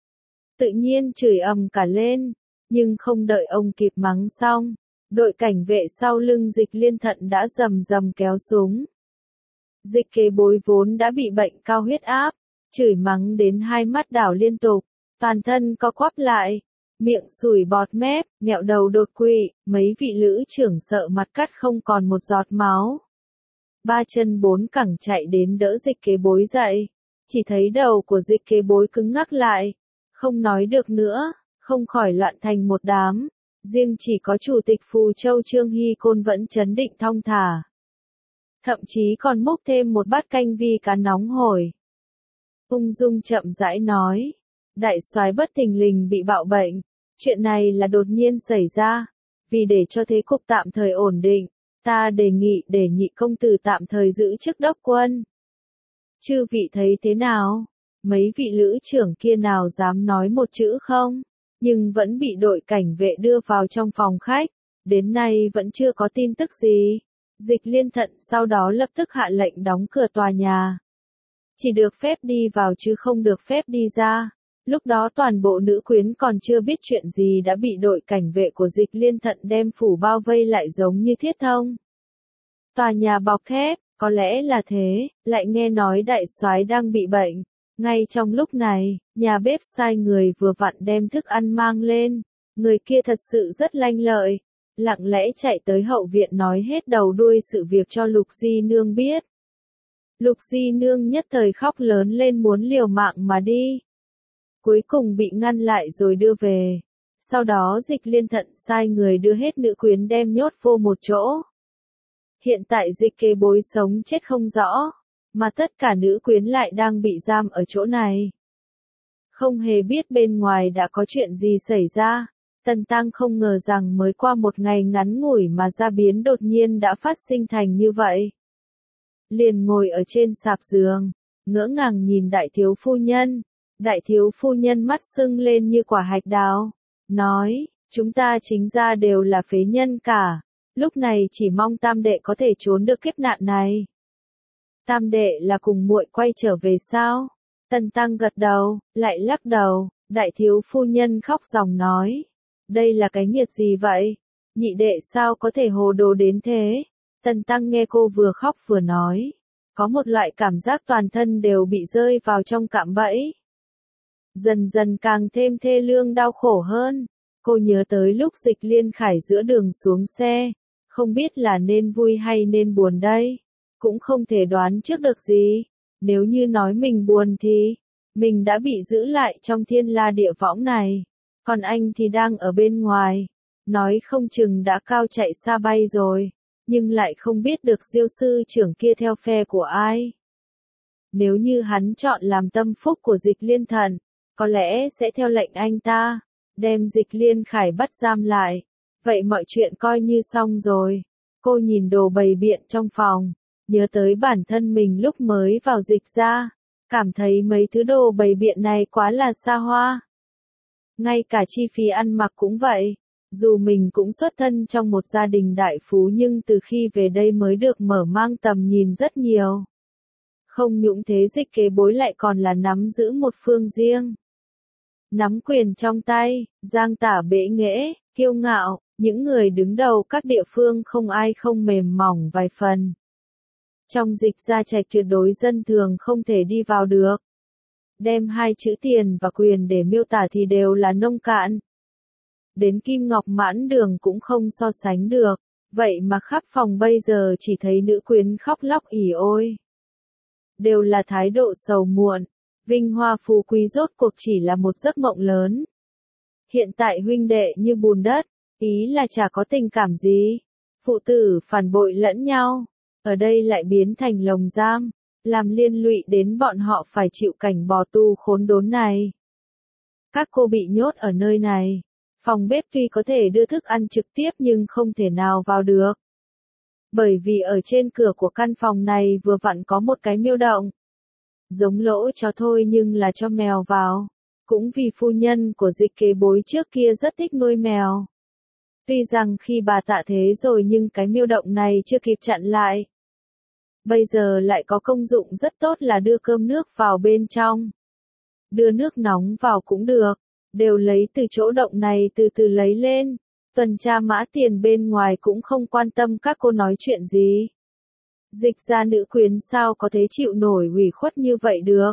Tự nhiên chửi ầm cả lên, nhưng không đợi ông kịp mắng xong, đội cảnh vệ sau lưng Dịch Liên Thận đã rầm rầm kéo súng. Dịch Kế Bối vốn đã bị bệnh cao huyết áp, chửi mắng đến hai mắt đảo liên tục, toàn thân co quắp lại. Miệng sùi bọt mép, nghẹo đầu đột quỵ, mấy vị lữ trưởng sợ mặt cắt không còn một giọt máu. 3 chân 4 cẳng chạy đến đỡ Dịch Kế Bối dậy. Chỉ thấy đầu của Dịch Kế Bối cứng ngắc lại, không nói được nữa, không khỏi loạn thành một đám. Riêng chỉ có chủ tịch Phù Châu Trương Hy Côn vẫn trấn định thong thả. Thậm chí còn múc thêm một bát canh vi cá nóng hổi. Ung dung chậm rãi nói, đại soái bất thình lình bị bạo bệnh. Chuyện này là đột nhiên xảy ra, vì để cho thế cục tạm thời ổn định, ta đề nghị để nhị công tử tạm thời giữ chức đốc quân. Chư vị thấy thế nào? mấy vị lữ trưởng kia nào dám nói một chữ không, nhưng vẫn bị đội cảnh vệ đưa vào trong phòng khách, đến nay vẫn chưa có tin tức gì. Dịch Liên Thận sau đó lập tức hạ lệnh đóng cửa tòa nhà. Chỉ được phép đi vào chứ không được phép đi ra. Lúc đó toàn bộ nữ quyến còn chưa biết chuyện gì đã bị đội cảnh vệ của Dịch Liên Thận đem phủ bao vây lại giống như thiết thông. Tòa nhà bọc thép, có lẽ là thế, lại nghe nói đại soái đang bị bệnh. Ngay trong lúc này, nhà bếp sai người vừa vặn đem thức ăn mang lên. Người kia thật sự rất lanh lợi, lặng lẽ chạy tới hậu viện nói hết đầu đuôi sự việc cho Lục Di Nương biết. Lục Di Nương nhất thời khóc lớn lên muốn liều mạng mà đi. Cuối cùng bị ngăn lại rồi đưa về. Sau đó Dịch Liên Thận sai người đưa hết nữ quyến đem nhốt vô một chỗ. Hiện tại Dịch Kế Bối sống chết không rõ, mà tất cả nữ quyến lại đang bị giam ở chỗ này. Không hề biết bên ngoài đã có chuyện gì xảy ra. Tần Tăng không ngờ rằng mới qua một ngày ngắn ngủi mà gia biến đột nhiên đã phát sinh thành như vậy. Liền ngồi ở trên sạp giường, ngỡ ngàng nhìn đại thiếu phu nhân. Đại thiếu phu nhân mắt sưng lên như quả hạch đào, nói, chúng ta chính ra đều là phế nhân cả, lúc này chỉ mong tam đệ có thể trốn được kiếp nạn này. Tam đệ là cùng muội quay trở về sao? Tần Tăng gật đầu, lại lắc đầu, đại thiếu phu nhân khóc ròng nói, đây là cái nghiệt gì vậy? Nhị đệ sao có thể hồ đồ đến thế? Tần Tăng nghe cô vừa khóc vừa nói, có một loại cảm giác toàn thân đều bị rơi vào trong cạm bẫy. Dần dần càng thêm thê lương đau khổ hơn. Cô nhớ tới lúc Dịch Liên Khải giữa đường xuống xe, không biết là nên vui hay nên buồn đây. Cũng không thể đoán trước được gì. Nếu như nói mình buồn thì, mình đã bị giữ lại trong thiên la địa võng này. Còn anh thì đang ở bên ngoài. Nói không chừng đã cao chạy xa bay rồi. Nhưng lại không biết được Diêu sư trưởng kia theo phe của ai. Nếu như hắn chọn làm tâm phúc của Dịch Liên Thận, có lẽ sẽ theo lệnh anh ta, đem Dịch Liên Khải bắt giam lại. Vậy mọi chuyện coi như xong rồi. Cô nhìn đồ bày biện trong phòng, nhớ tới bản thân mình lúc mới vào Dịch ra, cảm thấy mấy thứ đồ bày biện này quá là xa hoa. Ngay cả chi phí ăn mặc cũng vậy. Dù mình cũng xuất thân trong một gia đình đại phú nhưng từ khi về đây mới được mở mang tầm nhìn rất nhiều. Không những thế Dịch Kế Bối lại còn là nắm giữ một phương riêng. Nắm quyền trong tay, giang tả bệ nghệ, kiêu ngạo, những người đứng đầu các địa phương không ai không mềm mỏng vài phần. Trong Dịch gia trạch tuyệt đối dân thường không thể đi vào được. Đem hai chữ tiền và quyền để miêu tả thì đều là nông cạn. Đến Kim Ngọc Mãn Đường cũng không so sánh được, vậy mà khắp phòng bây giờ chỉ thấy nữ quyến khóc lóc ỉ ôi. Đều là thái độ sầu muộn, vinh hoa phú quý rốt cuộc chỉ là một giấc mộng lớn. Hiện tại huynh đệ như bùn đất, ý là chả có tình cảm gì. Phụ tử phản bội lẫn nhau, ở đây lại biến thành lồng giam, làm liên lụy đến bọn họ phải chịu cảnh bò tu khốn đốn này. Các cô bị nhốt ở nơi này. Phòng bếp tuy có thể đưa thức ăn trực tiếp nhưng không thể nào vào được. Bởi vì ở trên cửa của căn phòng này vừa vặn có một cái miêu động. Giống lỗ chó thôi nhưng là cho mèo vào. Cũng vì phu nhân của Dịch Kế Bối trước kia rất thích nuôi mèo. Tuy rằng khi bà tạ thế rồi nhưng cái miêu động này chưa kịp chặn lại. Bây giờ lại có công dụng rất tốt là đưa cơm nước vào bên trong. Đưa nước nóng vào cũng được. Đều lấy từ chỗ động này từ từ lấy lên. Tuần tra Mã Tiền bên ngoài cũng không quan tâm các cô nói chuyện gì. Dịch gia nữ quyến sao có thể chịu nổi ủy khuất như vậy được.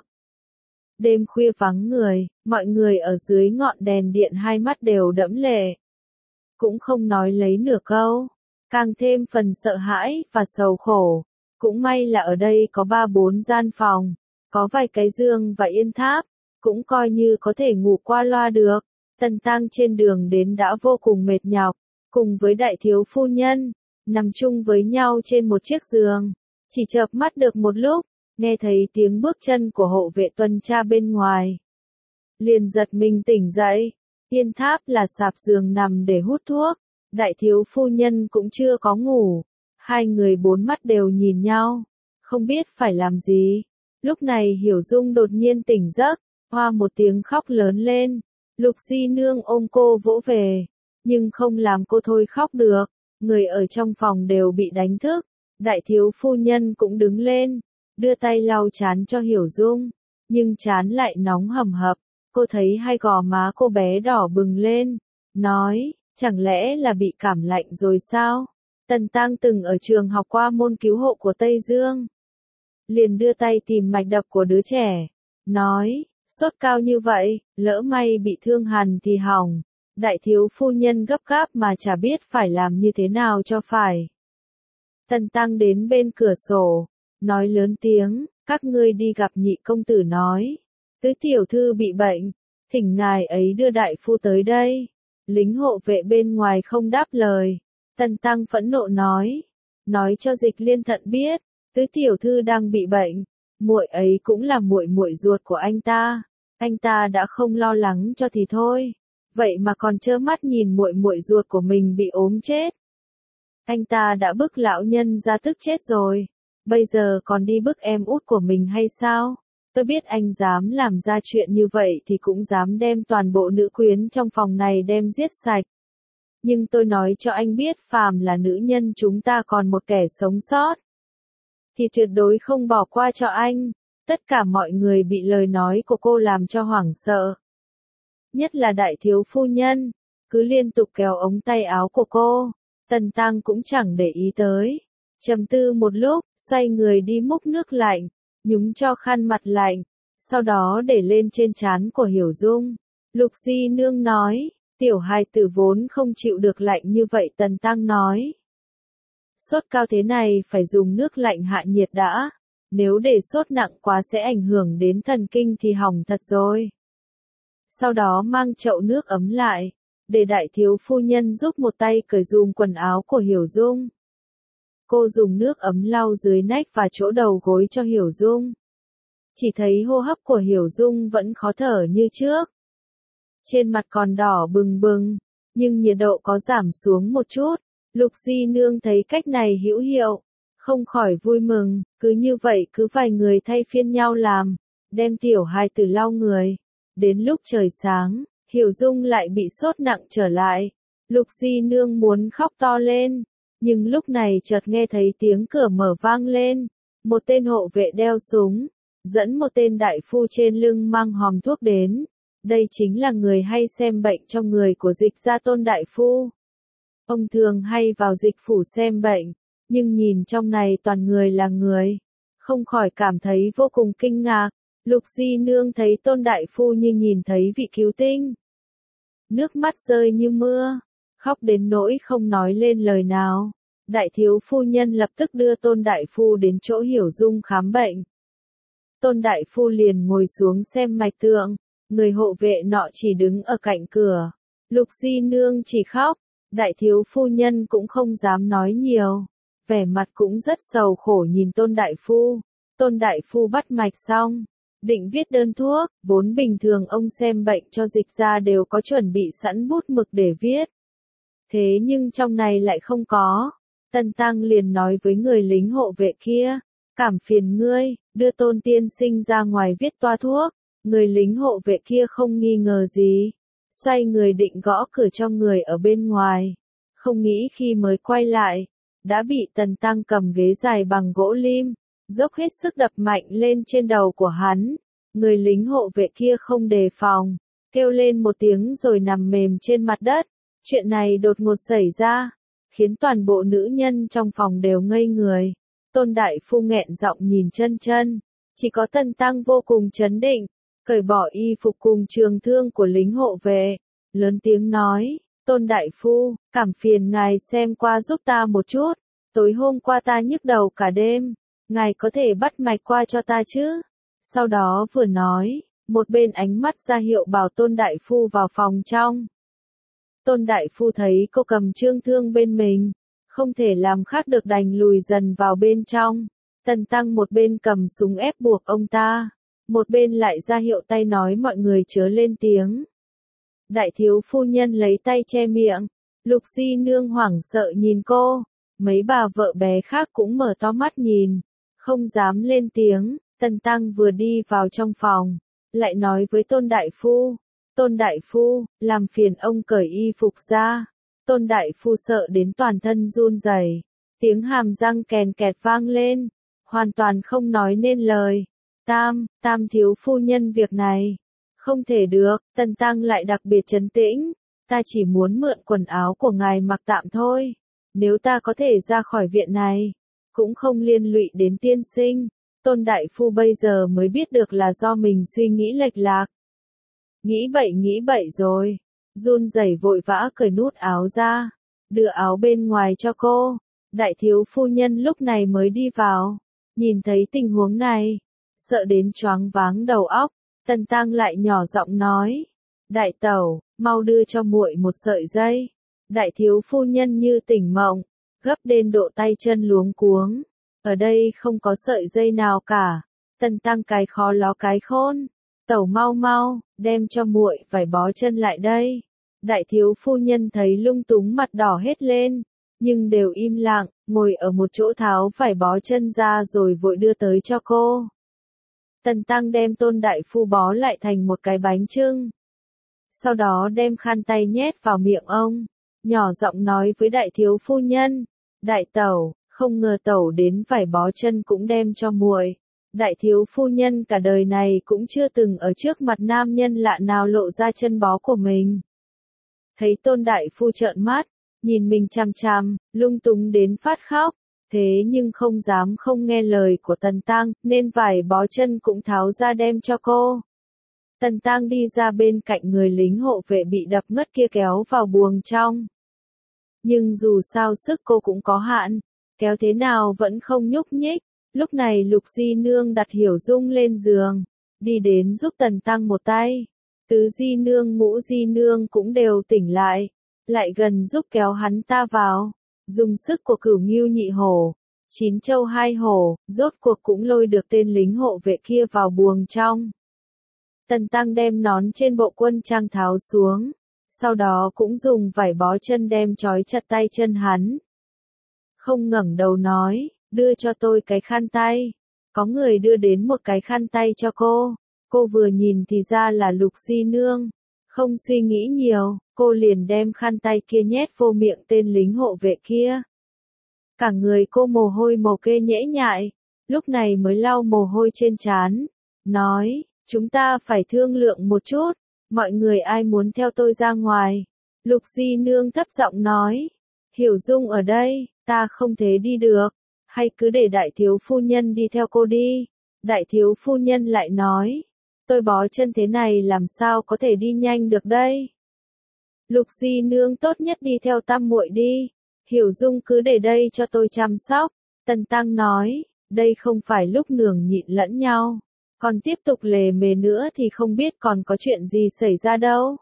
Đêm khuya vắng người, mọi người ở dưới ngọn đèn điện hai mắt đều đẫm lệ. Cũng không nói lấy nửa câu. Càng thêm phần sợ hãi và sầu khổ. Cũng may là ở đây có 3-4 gian phòng. Có vài cái giường và yên tháp. Cũng coi như có thể ngủ qua loa được. Tần Tăng trên đường đến đã vô cùng mệt nhọc, cùng với đại thiếu phu nhân, nằm chung với nhau trên một chiếc giường. Chỉ chợp mắt được một lúc, nghe thấy tiếng bước chân của hộ vệ tuần tra bên ngoài. Liền giật mình tỉnh dậy, yên tháp là sạp giường nằm để hút thuốc, đại thiếu phu nhân cũng chưa có ngủ. Hai người bốn mắt đều nhìn nhau, không biết phải làm gì. Lúc này Hiểu Dung đột nhiên tỉnh giấc, hoa một tiếng khóc lớn lên. Lục Di Nương ôm cô vỗ về, nhưng không làm cô thôi khóc được. Người ở trong phòng đều bị đánh thức. Đại thiếu phu nhân cũng đứng lên, đưa tay lau trán cho Hiểu Dung, nhưng trán lại nóng hầm hập. Cô thấy hai gò má cô bé đỏ bừng lên, nói, chẳng lẽ là bị cảm lạnh rồi sao? Tần Tăng từng ở trường học qua môn cứu hộ của Tây Dương. Liền đưa tay tìm mạch đập của đứa trẻ, nói, sốt cao như vậy, lỡ may bị thương hàn thì hỏng. Đại thiếu phu nhân gấp gáp mà chả biết phải làm như thế nào cho phải. Tần Tăng đến bên cửa sổ, nói lớn tiếng, các ngươi đi gặp nhị công tử nói, tứ tiểu thư bị bệnh, thỉnh ngài ấy đưa đại phu tới đây. Lính hộ vệ bên ngoài không đáp lời. Tần Tăng phẫn nộ nói cho Dịch Liên Thận biết, tứ tiểu thư đang bị bệnh, muội ấy cũng là muội muội ruột của anh ta đã không lo lắng cho thì thôi, vậy mà còn trơ mắt nhìn muội muội ruột của mình bị ốm chết. Anh ta đã bức lão nhân ra tức chết rồi, bây giờ còn đi bức em út của mình hay sao? Tôi biết anh dám làm ra chuyện như vậy thì cũng dám đem toàn bộ nữ quyến trong phòng này đem giết sạch. Nhưng tôi nói cho anh biết, phàm là nữ nhân chúng ta còn một kẻ sống sót, thì tuyệt đối không bỏ qua cho anh. Tất cả mọi người bị lời nói của cô làm cho hoảng sợ. Nhất là đại thiếu phu nhân, cứ liên tục kéo ống tay áo của cô. Tần Tăng cũng chẳng để ý tới. Trầm tư một lúc, xoay người đi múc nước lạnh, nhúng cho khăn mặt lạnh, sau đó để lên trên trán của Hiểu Dung. Lục Di Nương nói, tiểu hài tử vốn không chịu được lạnh như vậy. Tần Tăng nói, sốt cao thế này phải dùng nước lạnh hạ nhiệt đã, nếu để sốt nặng quá sẽ ảnh hưởng đến thần kinh thì hỏng thật rồi. Sau đó mang chậu nước ấm lại, để đại thiếu phu nhân giúp một tay cởi dùm quần áo của Hiểu Dung. Cô dùng nước ấm lau dưới nách và chỗ đầu gối cho Hiểu Dung. Chỉ thấy hô hấp của Hiểu Dung vẫn khó thở như trước. Trên mặt còn đỏ bừng bừng, nhưng nhiệt độ có giảm xuống một chút. Lục Di Nương thấy cách này hữu hiệu, không khỏi vui mừng, cứ như vậy cứ vài người thay phiên nhau làm, đem tiểu hài tử lau người. Đến lúc trời sáng, Hiểu Dung lại bị sốt nặng trở lại. Lục Di Nương muốn khóc to lên, nhưng lúc này chợt nghe thấy tiếng cửa mở vang lên. Một tên hộ vệ đeo súng, dẫn một tên đại phu trên lưng mang hòm thuốc đến. Đây chính là người hay xem bệnh cho người của Dịch gia Tôn đại phu. Ông thường hay vào dịch phủ xem bệnh, nhưng nhìn trong này toàn người là người, không khỏi cảm thấy vô cùng kinh ngạc. Lục Di Nương thấy Tôn đại phu như nhìn thấy vị cứu tinh. Nước mắt rơi như mưa, khóc đến nỗi không nói lên lời nào. Đại thiếu phu nhân lập tức đưa Tôn đại phu đến chỗ Hiểu Dung khám bệnh. Tôn đại phu liền ngồi xuống xem mạch tượng, người hộ vệ nọ chỉ đứng ở cạnh cửa. Lục Di Nương chỉ khóc, đại thiếu phu nhân cũng không dám nói nhiều, vẻ mặt cũng rất sầu khổ nhìn Tôn đại phu. Tôn đại phu bắt mạch xong, định viết đơn thuốc, vốn bình thường ông xem bệnh cho Dịch gia đều có chuẩn bị sẵn bút mực để viết. Thế nhưng trong này lại không có. Tần Tăng liền nói với người lính hộ vệ kia, cảm phiền ngươi, đưa Tôn tiên sinh ra ngoài viết toa thuốc. Người lính hộ vệ kia không nghi ngờ gì, xoay người định gõ cửa cho người ở bên ngoài. Không nghĩ khi mới quay lại, đã bị Tần Tăng cầm ghế dài bằng gỗ lim, dốc hết sức đập mạnh lên trên đầu của hắn. Người lính hộ vệ kia không đề phòng, kêu lên một tiếng rồi nằm mềm trên mặt đất. Chuyện này đột ngột xảy ra, khiến toàn bộ nữ nhân trong phòng đều ngây người. Tôn đại phu nghẹn giọng nhìn chân chân, chỉ có Tần Tăng vô cùng trấn định, cởi bỏ y phục cùng trường thương của lính hộ vệ, lớn tiếng nói, Tôn đại phu, cảm phiền ngài xem qua giúp ta một chút, tối hôm qua ta nhức đầu cả đêm, ngài có thể bắt mạch qua cho ta chứ? Sau đó vừa nói, một bên ánh mắt ra hiệu bảo Tôn đại phu vào phòng trong. Tôn đại phu thấy cô cầm trương thương bên mình, không thể làm khác được đành lùi dần vào bên trong. Tần Tăng một bên cầm súng ép buộc ông ta, một bên lại ra hiệu tay nói mọi người chớ lên tiếng. Đại thiếu phu nhân lấy tay che miệng, Lục Di Nương hoảng sợ nhìn cô, mấy bà vợ bé khác cũng mở to mắt nhìn, không dám lên tiếng. Tần Tăng vừa đi vào trong phòng, lại nói với Tôn Đại Phu, làm phiền ông cởi y phục ra. Tôn Đại Phu sợ đến toàn thân run rẩy, tiếng hàm răng kèn kẹt vang lên, hoàn toàn không nói nên lời. Tam thiếu phu nhân việc này, không thể được, Tần Tăng lại đặc biệt trấn tĩnh, ta chỉ muốn mượn quần áo của ngài mặc tạm thôi, nếu ta có thể ra khỏi viện này, cũng không liên lụy đến tiên sinh. Tôn Đại Phu bây giờ mới biết được là do mình suy nghĩ lệch lạc. Nghĩ bậy rồi, run rẩy vội vã cởi nút áo ra, đưa áo bên ngoài cho cô. Đại thiếu phu nhân lúc này mới đi vào, nhìn thấy tình huống này, sợ đến choáng váng đầu óc. Tần Tăng lại nhỏ giọng nói, đại tẩu, mau đưa cho muội một sợi dây. Đại thiếu phu nhân như tỉnh mộng, gấp đến độ tay chân luống cuống, ở đây không có sợi dây nào cả. Tần Tăng cái khó ló cái khôn, tẩu mau, đem cho muội vải bó chân lại đây. Đại thiếu phu nhân thấy lung túng mặt đỏ hết lên, nhưng đều im lặng, ngồi ở một chỗ tháo vải bó chân ra rồi vội đưa tới cho cô. Tần Tăng đem Tôn Đại Phu bó lại thành một cái bánh chưng. Sau đó đem khăn tay nhét vào miệng ông, nhỏ giọng nói với đại thiếu phu nhân, đại tẩu, không ngờ tẩu đến vải bó chân cũng đem cho muội. Đại thiếu phu nhân cả đời này cũng chưa từng ở trước mặt nam nhân lạ nào lộ ra chân bó của mình. Thấy Tôn Đại Phu trợn mắt, nhìn mình chằm chằm, lung túng đến phát khóc, thế nhưng không dám không nghe lời của Tần Tăng, nên vải bó chân cũng tháo ra đem cho cô. Tần Tăng đi ra bên cạnh người lính hộ vệ bị đập ngất kia kéo vào buồng trong. Nhưng dù sao sức cô cũng có hạn, kéo thế nào vẫn không nhúc nhích. Lúc này Lục Di Nương đặt Hiểu Dung lên giường, đi đến giúp Tần Tăng một tay. Tứ Di Nương Ngũ Di Nương cũng đều tỉnh lại gần giúp kéo hắn ta vào. Dùng sức của Cửu Ngưu Nhị Hổ, Chín Châu Hai Hổ, rốt cuộc cũng lôi được tên lính hộ vệ kia vào buồng trong. Tần Tăng đem nón trên bộ quân trang tháo xuống, sau đó cũng dùng vải bó chân đem trói chặt tay chân hắn. Không ngẩng đầu nói, đưa cho tôi cái khăn tay. Có người đưa đến một cái khăn tay cho cô vừa nhìn thì ra là Lục Di Nương. Không suy nghĩ nhiều, cô liền đem khăn tay kia nhét vô miệng tên lính hộ vệ kia. Cả người cô mồ hôi mồ kê nhễ nhại, lúc này mới lau mồ hôi trên trán, nói, chúng ta phải thương lượng một chút, mọi người ai muốn theo tôi ra ngoài. Lục Di Nương thấp giọng nói, Hiểu Dung ở đây, ta không thể đi được, hay cứ để đại thiếu phu nhân đi theo cô đi. Đại thiếu phu nhân lại nói, tôi bó chân thế này làm sao có thể đi nhanh được đây. Lục Di Nương tốt nhất đi theo tam muội đi, Hiểu Dung cứ để đây cho tôi chăm sóc. Tần Tăng nói, đây không phải lúc nhường nhịn lẫn nhau, còn tiếp tục lề mề nữa thì không biết còn có chuyện gì xảy ra đâu.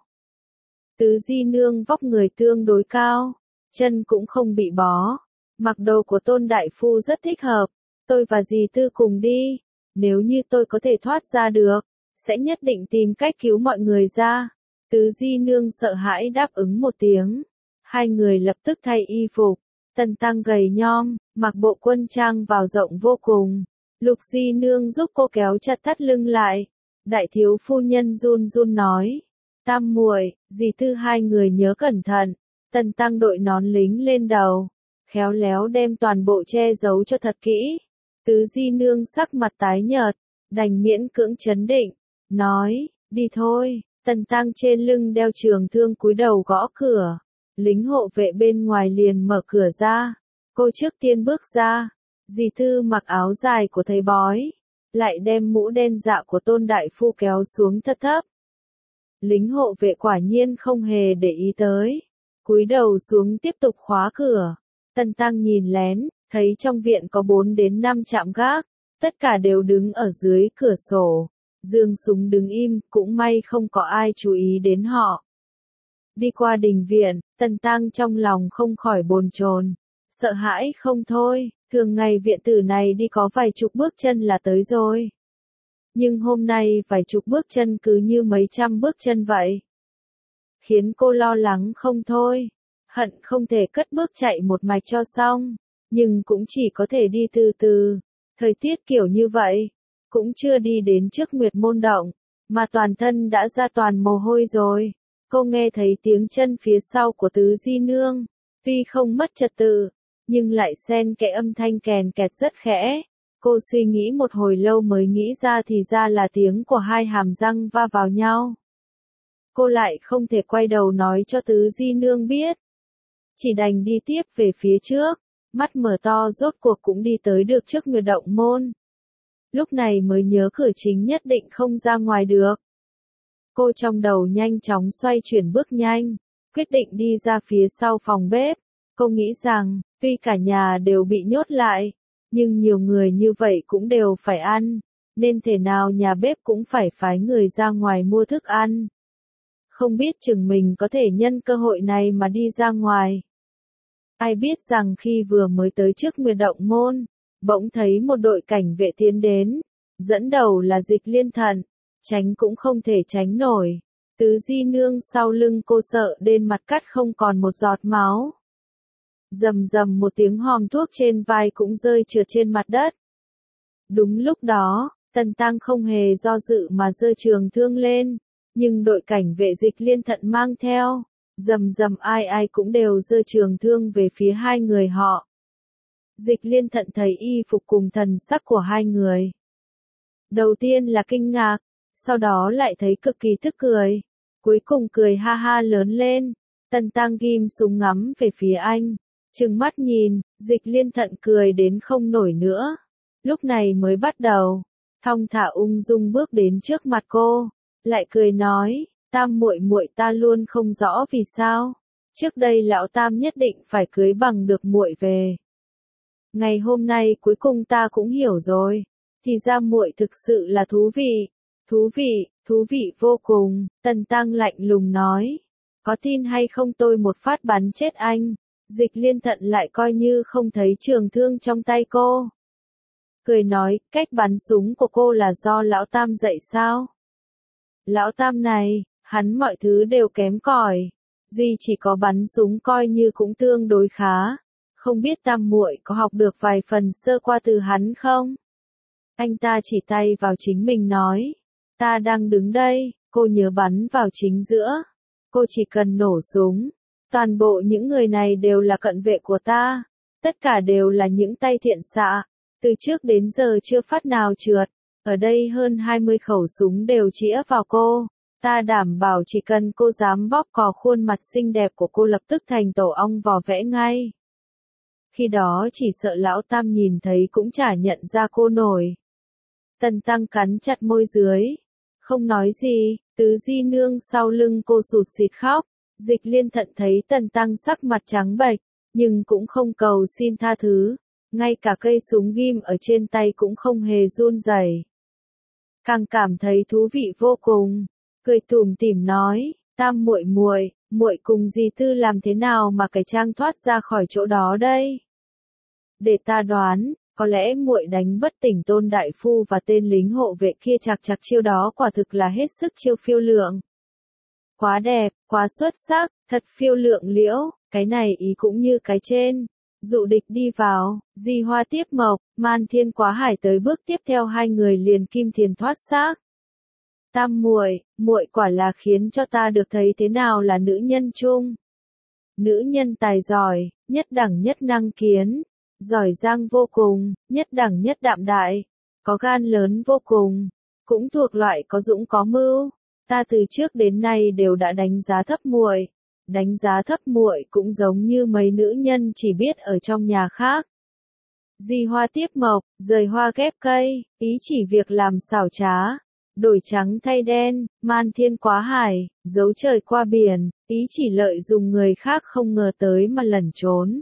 Tứ Di Nương vóc người tương đối cao, chân cũng không bị bó, mặc đồ của Tôn Đại Phu rất thích hợp, tôi và dì Tư cùng đi, nếu như tôi có thể thoát ra được, sẽ nhất định tìm cách cứu mọi người ra. Tứ Di Nương sợ hãi đáp ứng một tiếng, hai người lập tức thay y phục. Tần Tăng gầy nhom, mặc bộ quân trang vào rộng vô cùng. Lục Di Nương giúp cô kéo chặt thắt lưng lại. Đại thiếu phu nhân run run nói, tam muội, dì Tư hai người nhớ cẩn thận. Tần Tăng đội nón lính lên đầu, khéo léo đem toàn bộ che giấu cho thật kỹ. Tứ Di Nương sắc mặt tái nhợt, đành miễn cưỡng trấn định, nói, đi thôi. Tần Tăng trên lưng đeo trường thương cúi đầu gõ cửa. Lính hộ vệ bên ngoài liền mở cửa ra. Cô trước tiên bước ra. Dì Tư mặc áo dài của thầy bói, lại đem mũ đen dạ của Tôn Đại Phu kéo xuống thật thấp. Lính hộ vệ quả nhiên không hề để ý tới, cúi đầu xuống tiếp tục khóa cửa. Tần Tăng nhìn lén, thấy trong viện có 4 đến 5 trạm gác, tất cả đều đứng ở dưới cửa sổ. Dương súng đứng im, cũng may không có ai chú ý đến họ. Đi qua đình viện, Tần Tăng trong lòng không khỏi bồn chồn, sợ hãi không thôi, thường ngày viện tử này đi có vài chục bước chân là tới rồi. Nhưng hôm nay vài chục bước chân cứ như mấy trăm bước chân vậy. Khiến cô lo lắng không thôi, hận không thể cất bước chạy một mạch cho xong, nhưng cũng chỉ có thể đi từ từ. Thời tiết kiểu như vậy, cũng chưa đi đến trước Nguyệt Môn Động, mà toàn thân đã ra toàn mồ hôi rồi. Cô nghe thấy tiếng chân phía sau của Tứ Di Nương, tuy không mất trật tự, nhưng lại xen kẽ âm thanh kèn kẹt rất khẽ. Cô suy nghĩ một hồi lâu mới nghĩ ra thì ra là tiếng của hai hàm răng va vào nhau. Cô lại không thể quay đầu nói cho Tứ Di Nương biết. Chỉ đành đi tiếp về phía trước, mắt mở to rốt cuộc cũng đi tới được trước Nguyệt Động Môn. Lúc này mới nhớ cửa chính nhất định không ra ngoài được. Cô trong đầu nhanh chóng xoay chuyển bước nhanh, quyết định đi ra phía sau phòng bếp. Cô nghĩ rằng, tuy cả nhà đều bị nhốt lại, nhưng nhiều người như vậy cũng đều phải ăn, nên thể nào nhà bếp cũng phải phái người ra ngoài mua thức ăn. Không biết chừng mình có thể nhân cơ hội này mà đi ra ngoài. Ai biết rằng khi vừa mới tới trước Nguyệt Động Môn, bỗng thấy một đội cảnh vệ tiến đến, dẫn đầu là Dịch Liên Thận, tránh cũng không thể tránh nổi. Tứ Di Nương sau lưng cô sợ đến mặt cắt không còn một giọt máu. Rầm rầm một tiếng hòm thuốc trên vai cũng rơi trượt trên mặt đất. Đúng lúc đó, Tần Tăng không hề do dự mà giơ trường thương lên, nhưng đội cảnh vệ Dịch Liên Thận mang theo, rầm rầm ai ai cũng đều giơ trường thương về phía hai người họ. Dịch Liên Thận thấy y phục cùng thần sắc của hai người. Đầu tiên là kinh ngạc, sau đó lại thấy cực kỳ tức cười, cuối cùng cười ha ha lớn lên. Tần Tăng ghim súng ngắm về phía anh, trừng mắt nhìn, Dịch Liên Thận cười đến không nổi nữa. Lúc này mới bắt đầu, thong thả ung dung bước đến trước mặt cô, lại cười nói, Tam muội muội ta luôn không rõ vì sao, trước đây lão Tam nhất định phải cưới bằng được muội về. Ngày hôm nay cuối cùng ta cũng hiểu rồi, thì ra muội thực sự là thú vị vô cùng. Tần Tăng lạnh lùng nói, có tin hay không tôi một phát bắn chết anh. Dịch Liên Thận lại coi như không thấy trường thương trong tay cô. Cười nói, cách bắn súng của cô là do lão Tam dạy sao? Lão Tam này, hắn mọi thứ đều kém cỏi, duy chỉ có bắn súng coi như cũng tương đối khá. Không biết Tam muội có học được vài phần sơ qua từ hắn không? Anh ta chỉ tay vào chính mình nói, ta đang đứng đây, cô nhớ bắn vào chính giữa. Cô chỉ cần nổ súng. Toàn bộ những người này đều là cận vệ của ta, tất cả đều là những tay thiện xạ, từ trước đến giờ chưa phát nào trượt, ở đây hơn 20 khẩu súng đều chĩa vào cô, ta đảm bảo chỉ cần cô dám bóp cò khuôn mặt xinh đẹp của cô lập tức thành tổ ong vò vẽ ngay. Khi đó chỉ sợ lão Tam nhìn thấy cũng chả nhận ra cô nổi. Tần Tăng cắn chặt môi dưới, không nói gì. Tứ Di Nương sau lưng cô sụt sịt khóc. Dịch Liên Thận thấy Tần Tăng sắc mặt trắng bệch, nhưng cũng không cầu xin tha thứ, ngay cả cây súng ghim ở trên tay cũng không hề run rẩy. Càng cảm thấy thú vị vô cùng, cười tủm tỉm nói, Tam muội muội, muội cùng dì Tư làm thế nào mà cải trang thoát ra khỏi chỗ đó đây? Để ta đoán, có lẽ muội đánh bất tỉnh Tôn đại phu và tên lính hộ vệ kia, chạc chiêu đó quả thực là hết sức chiêu phiêu lượng. Quá đẹp, quá xuất sắc, thật phiêu lượng liễu, cái này ý cũng như cái trên. Dụ địch đi vào, Di Hoa tiếp mộc, Man Thiên Quá Hải tới bước tiếp theo hai người liền kim thiền thoát xác. Tam muội, muội quả là khiến cho ta được thấy thế nào là nữ nhân chung. Nữ nhân tài giỏi, nhất đẳng nhất năng kiến, giỏi giang vô cùng, nhất đẳng nhất đạm đại, có gan lớn vô cùng, cũng thuộc loại có dũng có mưu. Ta từ trước đến nay đều đã đánh giá thấp muội. Đánh giá thấp muội cũng giống như mấy nữ nhân chỉ biết ở trong nhà khác. Di Hoa tiếp mộc, rời hoa ghép cây, ý chỉ việc làm xảo trá, đổi trắng thay đen. Man Thiên Quá Hải, giấu trời qua biển, ý chỉ lợi dụng người khác không ngờ tới mà lẩn trốn.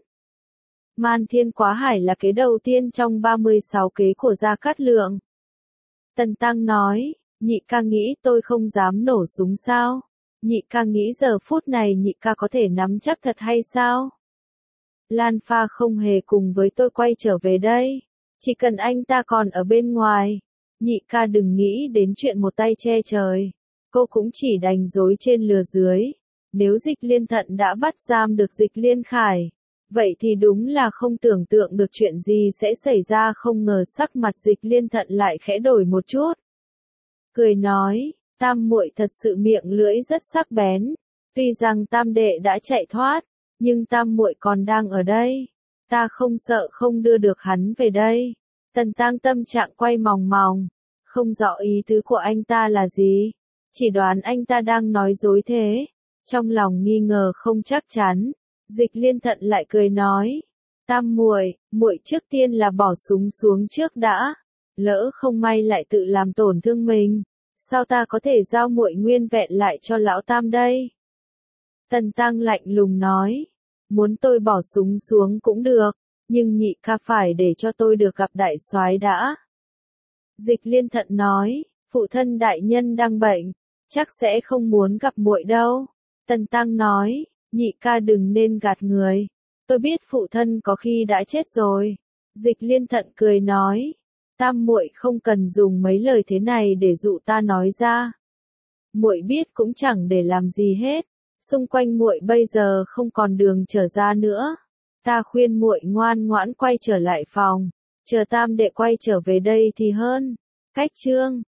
Man Thiên Quá Hải là kế đầu tiên trong 36 kế của Gia Cát Lượng. Tần Tăng nói, nhị ca nghĩ tôi không dám nổ súng sao? Nhị ca nghĩ giờ phút này nhị ca có thể nắm chắc thật hay sao? Lan Pha không hề cùng với tôi quay trở về đây. Chỉ cần anh ta còn ở bên ngoài. Nhị ca đừng nghĩ đến chuyện một tay che trời. Cô cũng chỉ đành dối trên lừa dưới. Nếu Dịch Liên Thận đã bắt giam được Dịch Liên Khải, Vậy thì đúng là không tưởng tượng được chuyện gì sẽ xảy ra, không ngờ sắc mặt Dịch Liên Thận lại khẽ đổi một chút. Cười nói, Tam muội thật sự miệng lưỡi rất sắc bén. Tuy rằng Tam đệ đã chạy thoát, nhưng Tam muội còn đang ở đây. Ta không sợ không đưa được hắn về đây. Tần Tăng tâm trạng quay mòng mòng, không rõ ý tứ của anh ta là gì. Chỉ đoán anh ta đang nói dối thế. Trong lòng nghi ngờ không chắc chắn, Dịch Liên Thận lại cười nói, Tam muội, muội trước tiên là bỏ súng xuống trước đã, lỡ không may lại tự làm tổn thương mình, sao ta có thể giao muội nguyên vẹn lại cho lão Tam đây? Tần Tăng lạnh lùng nói, muốn tôi bỏ súng xuống cũng được, nhưng nhị ca phải để cho tôi được gặp đại soái đã. Dịch Liên Thận nói, phụ thân đại nhân đang bệnh, chắc sẽ không muốn gặp muội đâu. Tần Tăng nói, nhị ca đừng nên gạt người, tôi biết phụ thân có khi đã chết rồi. Dịch Liên Thận cười nói, Tam muội không cần dùng mấy lời thế này để dụ ta nói ra. Muội biết cũng chẳng để làm gì hết, xung quanh muội bây giờ không còn đường trở ra nữa. Ta khuyên muội ngoan ngoãn quay trở lại phòng, chờ Tam đệ quay trở về đây thì hơn. Cách chương